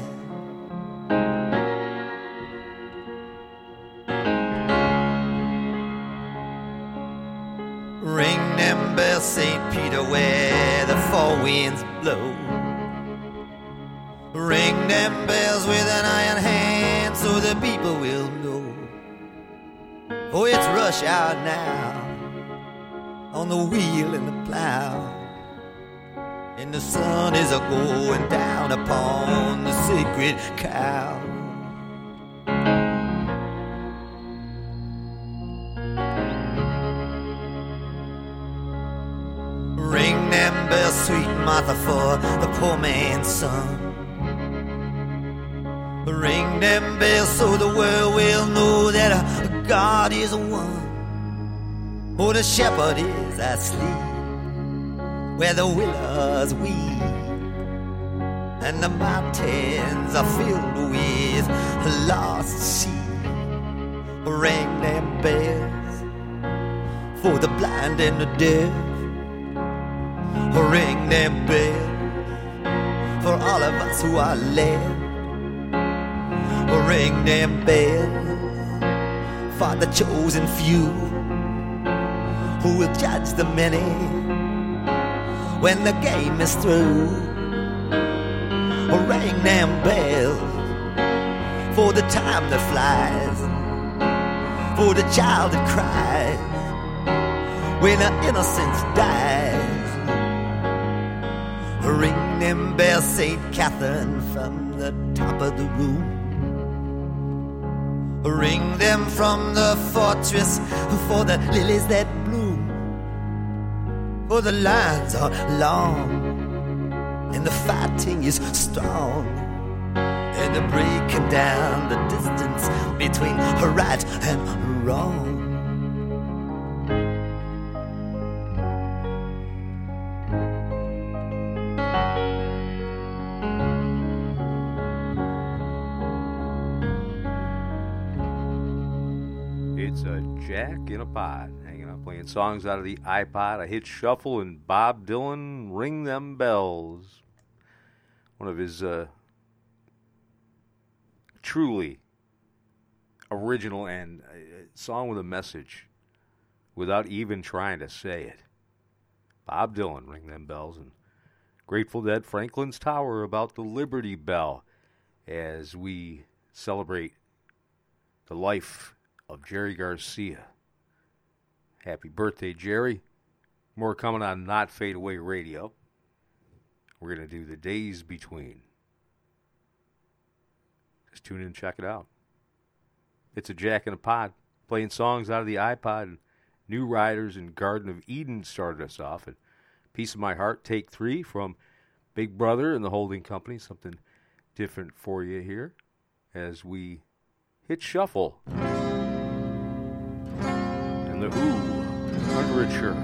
Ring them bells, St. Peter, where the four winds blow. Ring them bells with an iron hand, so the people will know. Oh, it's rush hour now, on the wheel and the plow, and the sun is a-going down upon the sacred cow. Ring them bells, sweet Martha, for the poor man's son. Ring them bells so the world will know that God is one. Oh, the shepherd is asleep where the willows weep, and the mountains are filled with lost sheep. Ring them bells for the blind and the deaf. Ring them bells for all of us who are left. Ring them bells for the chosen few who will judge the many when the game is through. Ring them bells for the time that flies, for the child that cries when our innocence dies. Ring them bells, St. Catherine, from the top of the room. Ring them from the fortress for the lilies that bloom. For the lines are long and the fighting is strong, and they're breaking down the distance between right and wrong. It's a Jack in a Pod, hanging out playing songs out of the iPod, a hit shuffle, and Bob Dylan, Ring Them Bells. One of his truly original and song with a message without even trying to say it. Bob Dylan, Ring Them Bells, and Grateful Dead, Franklin's Tower, about the Liberty Bell, as we celebrate the life of Jerry Garcia. Happy birthday, Jerry. More coming on Not Fade Away Radio. We're going to do The Days Between. Just tune in and check it out. It's a Jack in a Pod, playing songs out of the iPod. And New Riders and Garden of Eden started us off. And Piece of My Heart, Take 3 from Big Brother and the Holding Company. Something different for you here as we hit shuffle. And the Who, Under a Shirt.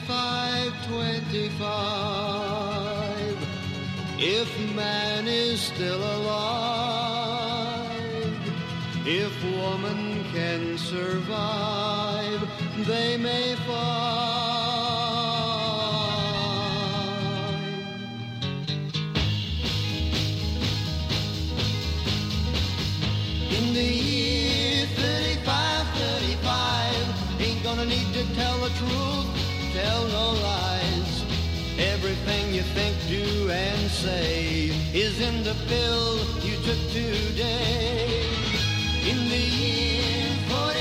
25. If man is still alive, if woman can survive, they may find. In the year 35, ain't gonna need to tell the truth, tell no lies. Everything you think, do, and say is in the pill you took today. In the year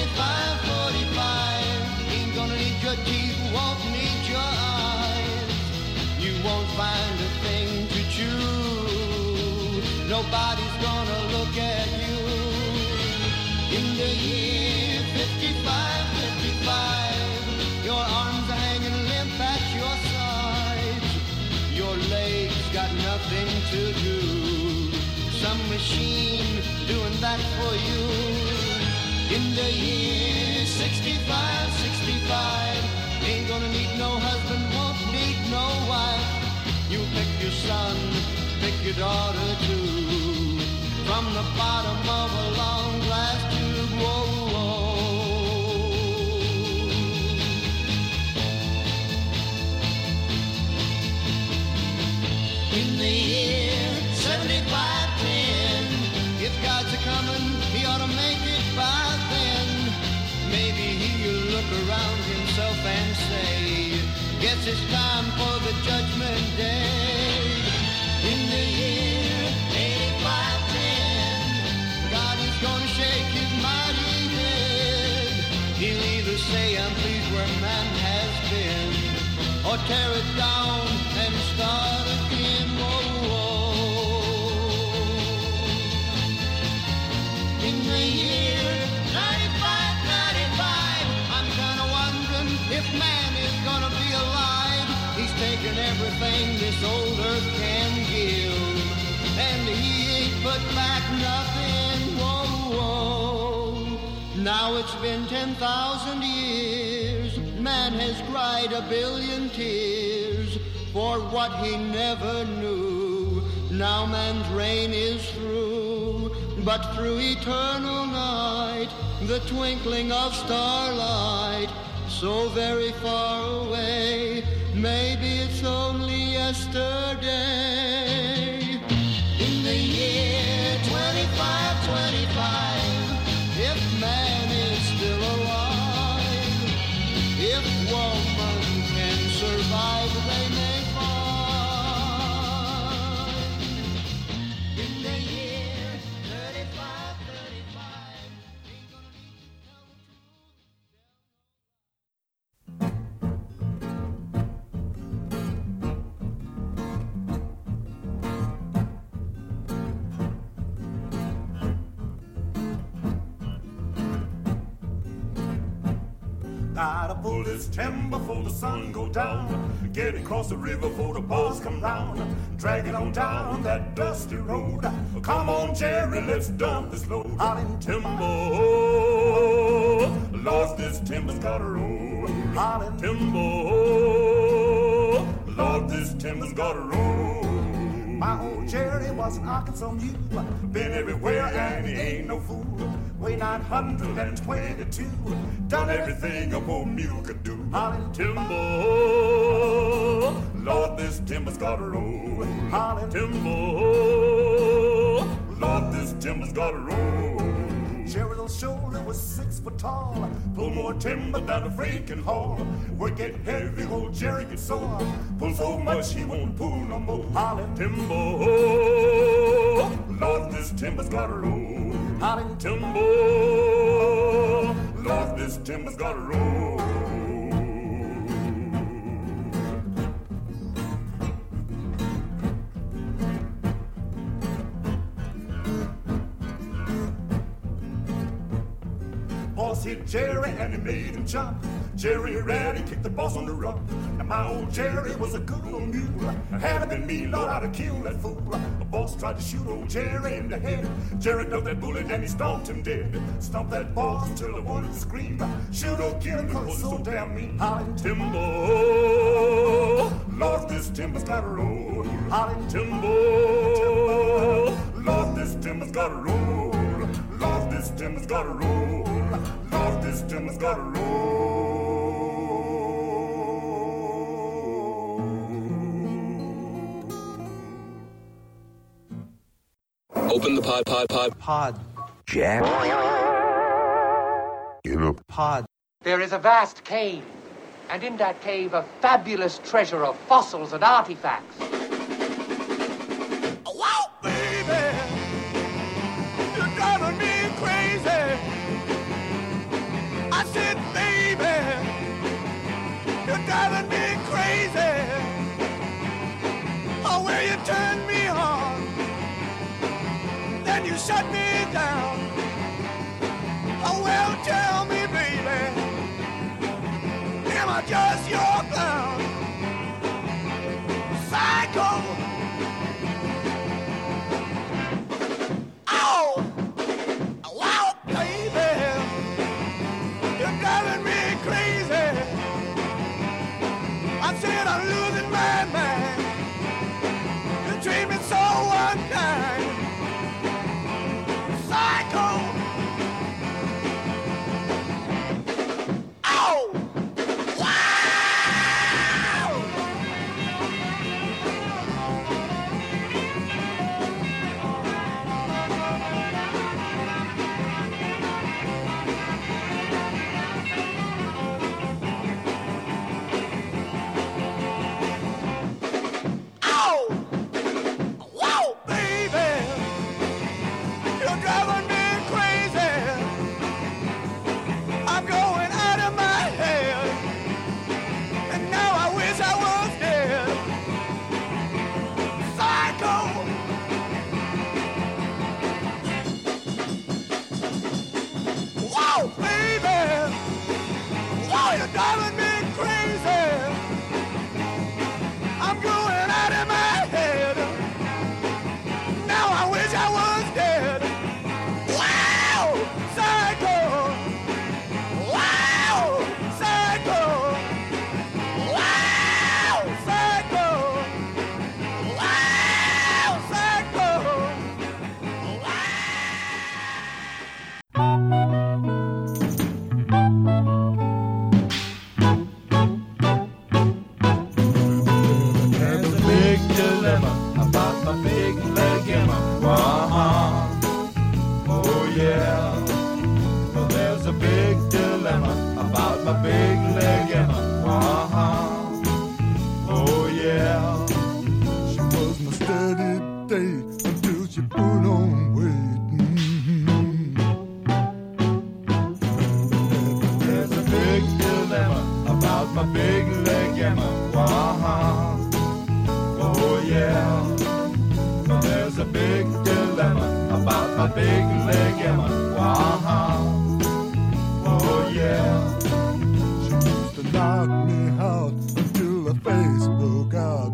45, ain't gonna need your teeth, won't need your eyes. You won't find a thing to chew, nobody's gonna look at you. In the year 55, your arms are hanging limp at your sides. Your legs got nothing to do. Some machine doing that for you. In the year 65, ain't gonna need no husband, won't need no wife. You pick your son, pick your daughter too. From the bottom of a long glass tube, whoa, whoa. In the year 7510, if God's a-comin', he ought to make it by then. Maybe he'll look around himself and say, guess it's time for the judgment day. In the year 8510, God is gonna shake his mighty head. He'll either say, I'm pleased where man has been, or tear it down and start again. Whoa, whoa. In the year 95, I'm kinda wondering if man is gonna be alive. He's taken everything this old earth can give, and he ain't put back nothing. Whoa, whoa. Now it's been 10,000 years. Man has cried a billion tears for what he never knew. Now man's reign is through, but through eternal night, the twinkling of starlight, so very far away, maybe it's only yesterday. In the year 25, if man is still alive, if woman can survive, they may find. In the year 35, ain't gonna need to tell the Gotta pull this timber before the sun go down. Get across the river before the boys come round. Drag it on down that dusty road. Come on, Jerry, let's dump this load. Hauling timber, Lord, this timber's gotta roll. Hauling timber, Lord, this timber's gotta roll. My old Jerry was an Arkansas mule, been everywhere and he ain't no fool. Weigh 922, done everything a poor mule could do. Hauling timber, Lord, this timber's gotta roll. Hauling timber, Lord, this timber's gotta roll. Jerry's shoulder was 6 foot tall. Pull more timber down the freight can haul. Work get heavy, old Jerry get sore. Pull so much he won't pull no more. Hauling timber, Lord, this timber's gotta roll. Hauling timber, Lord, this timber's gotta roll. Boss hit Jerry and he made him jump. Jerry ran and kicked the boss on the rug. Now my old Jerry was a good old mule. Had it been me, Lord, I'd have killed that fool. The boss tried to shoot old Jerry in the head. Jerry dug that bullet and he stomped him dead. Stomped that boss until the bullet screamed. Shoot or kill him, 'cause it's so damn mean. Holly Timber, Lord, this timber's got a roll. Holly Timber, Lord, this timber's got a roll. Lord, this timber's got a roll. Lord, this timber's got a roll. Open the pod. Jack. In a pod. There is a vast cave, and in that cave a fabulous treasure of fossils and artifacts. Wow, baby, you're driving me crazy. I said, baby, you're driving me crazy. Oh, where you turn me on, then you shut me down. Oh, well, tell me, baby, am I just your clown? Psycho! Ow! Wow, baby, you're driving me crazy. I said I'm losing my mind. You treat me so unkind. Psycho! Ow! Wow! Ow! Wow, baby! You're driving me crazy. I'm going out of my head. And now I wish I was dead. Psycho! Wow, baby! Wow, you're driving me crazy. I'm going out of my head. Now I wish I was dead. Wow! Psycho! Wow! Psycho! Wow! Psycho! Wow! Psycho! There's a big dilemma about my big leg and my oh yeah. Well, there's a big dilemma about my big leg and my oh yeah. She was my steady date until she put on weight. There's a big dilemma about my big leg and my oh yeah. Well, there's a big dilemma about my big leg and my oh yeah. She used to knock me out until her face broke out.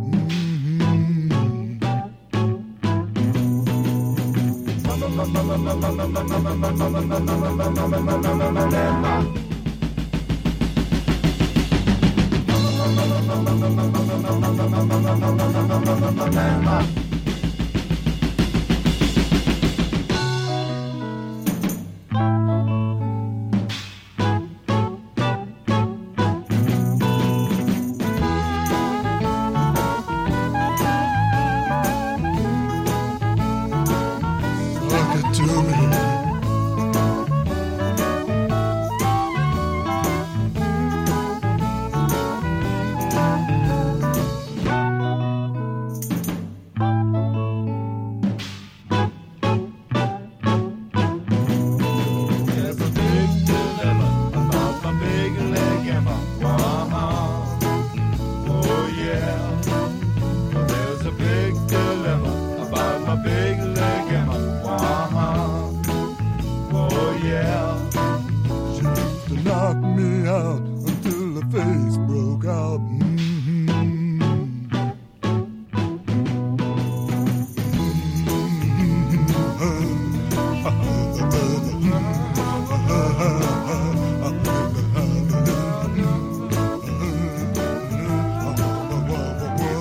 Look it to me.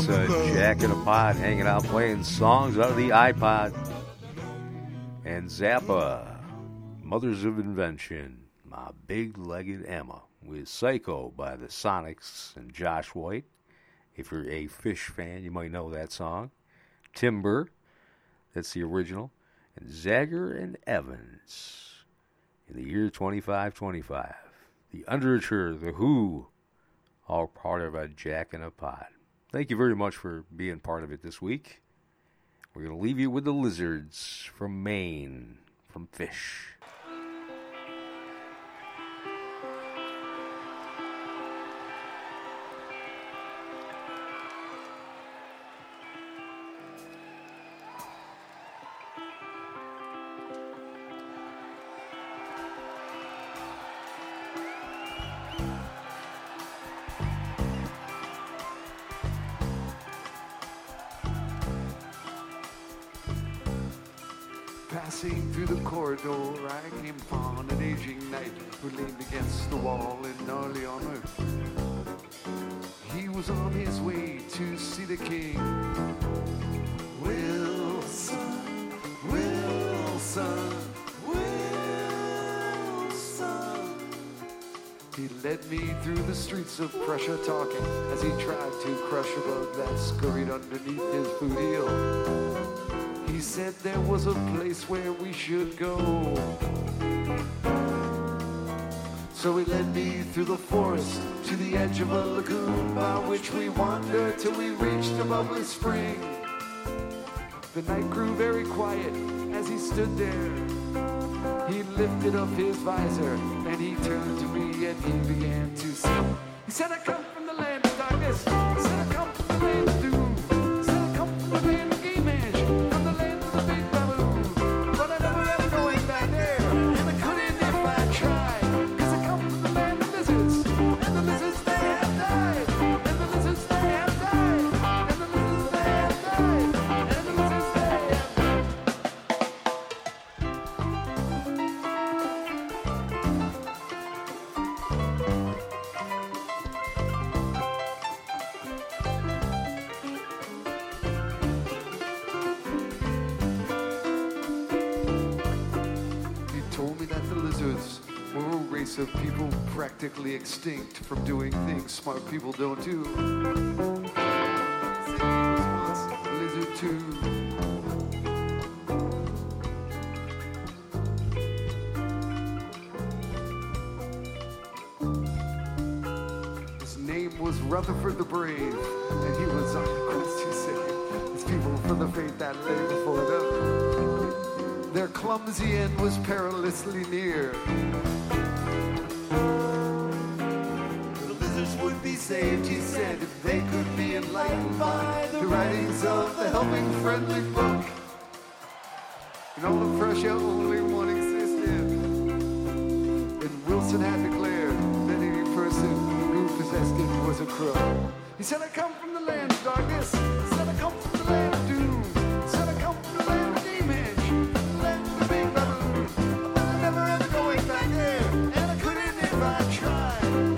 It's Jack in a Pod hanging out playing songs out of the iPod. And Zappa, Mothers of Invention, My Big-Legged Emma, with Psycho by the Sonics and Josh White. If you're a Fish fan, you might know that song. Timber, that's the original. And Zager and Evans, in the year 2525. The Underature, The Who, all part of a Jack in a Pod. Thank you very much for being part of it this week. We're going to leave you with the Lizards from Maine, from Fish. Passing through the corridor, I came upon an aging knight who leaned against the wall in gnarly armor. He was on his way to see the king. Wilson, Wilson, Wilson. He led me through the streets of Prussia, talking as he tried to crush a bug that scurried underneath his boot heel. He said there was a place where we should go. So he led me through the forest to the edge of a lagoon, by which we wandered till we reached a bubbly spring. The night grew very quiet as he stood there. He lifted up his visor and he turned to me and he began to sing. He said, I come from the land of darkness. He said, I come from the land of doom. He said, I come from the land of game edge. Of people practically extinct from doing things smart people don't do. Lizard 2. His name was Rutherford the Brave, and he was on a quest to save his people from the fate that lay before them. Their clumsy end was perilously near. Would be saved, he said, if they could be enlightened by the writings of the helping friendly book. In all of Prussia, only one existed, and Wilson had declared that any person who possessed it was a crook. He said, I come from the land of darkness. He said, I come from the land of doom. He said, I come from the land of game edge, the land of the big baboon. But I'm never ever going back there, and I couldn't if I tried.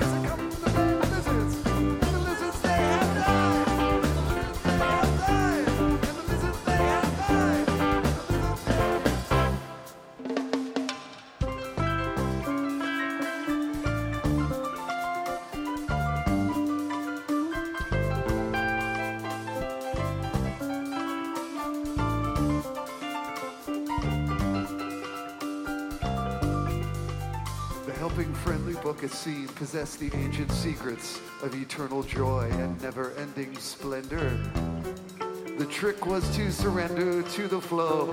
Friendly book at sea possessed the ancient secrets of eternal joy and never-ending splendor. The trick was to surrender to the flow.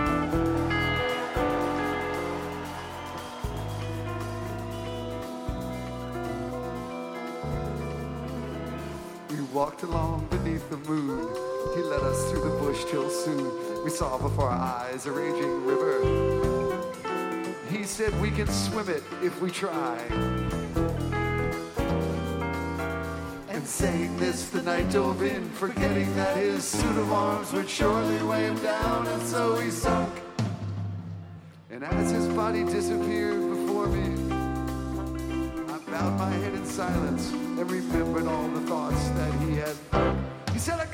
We walked along beneath the moon. He led us through the bush till soon we saw before our eyes a raging river. He said we can swim it if we try. And saying this, the knight dove in, forgetting that his suit of arms would surely weigh him down, and so he sunk. And as his body disappeared before me, I bowed my head in silence and remembered all the thoughts that he had. He said, I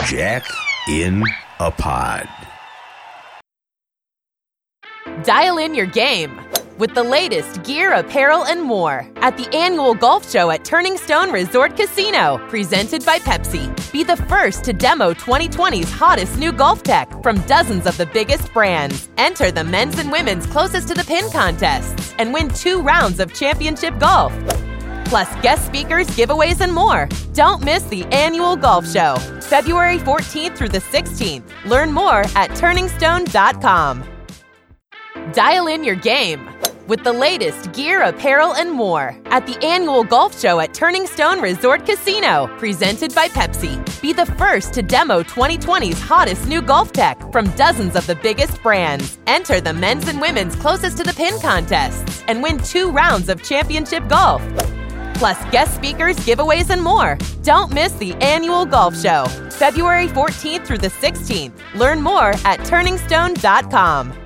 Jack in a Pod. Dial in your game with the latest gear, apparel, and more at the annual golf show at Turning Stone Resort Casino, presented by Pepsi. Be the first to demo 2020's hottest new golf tech from dozens of the biggest brands. Enter the men's and women's closest to the pin contests and win 2 rounds of championship golf. Plus guest speakers, giveaways, and more. Don't miss the annual golf show, February 14th through the 16th. Learn more at turningstone.com. Dial in your game with the latest gear, apparel, and more at the annual golf show at Turning Stone Resort Casino, presented by Pepsi. Be the first to demo 2020's hottest new golf tech from dozens of the biggest brands. Enter the men's and women's closest to the pin contests and win 2 rounds of championship golf. Plus guest speakers, giveaways, and more. Don't miss the annual golf show, February 14th through the 16th. Learn more at turningstone.com.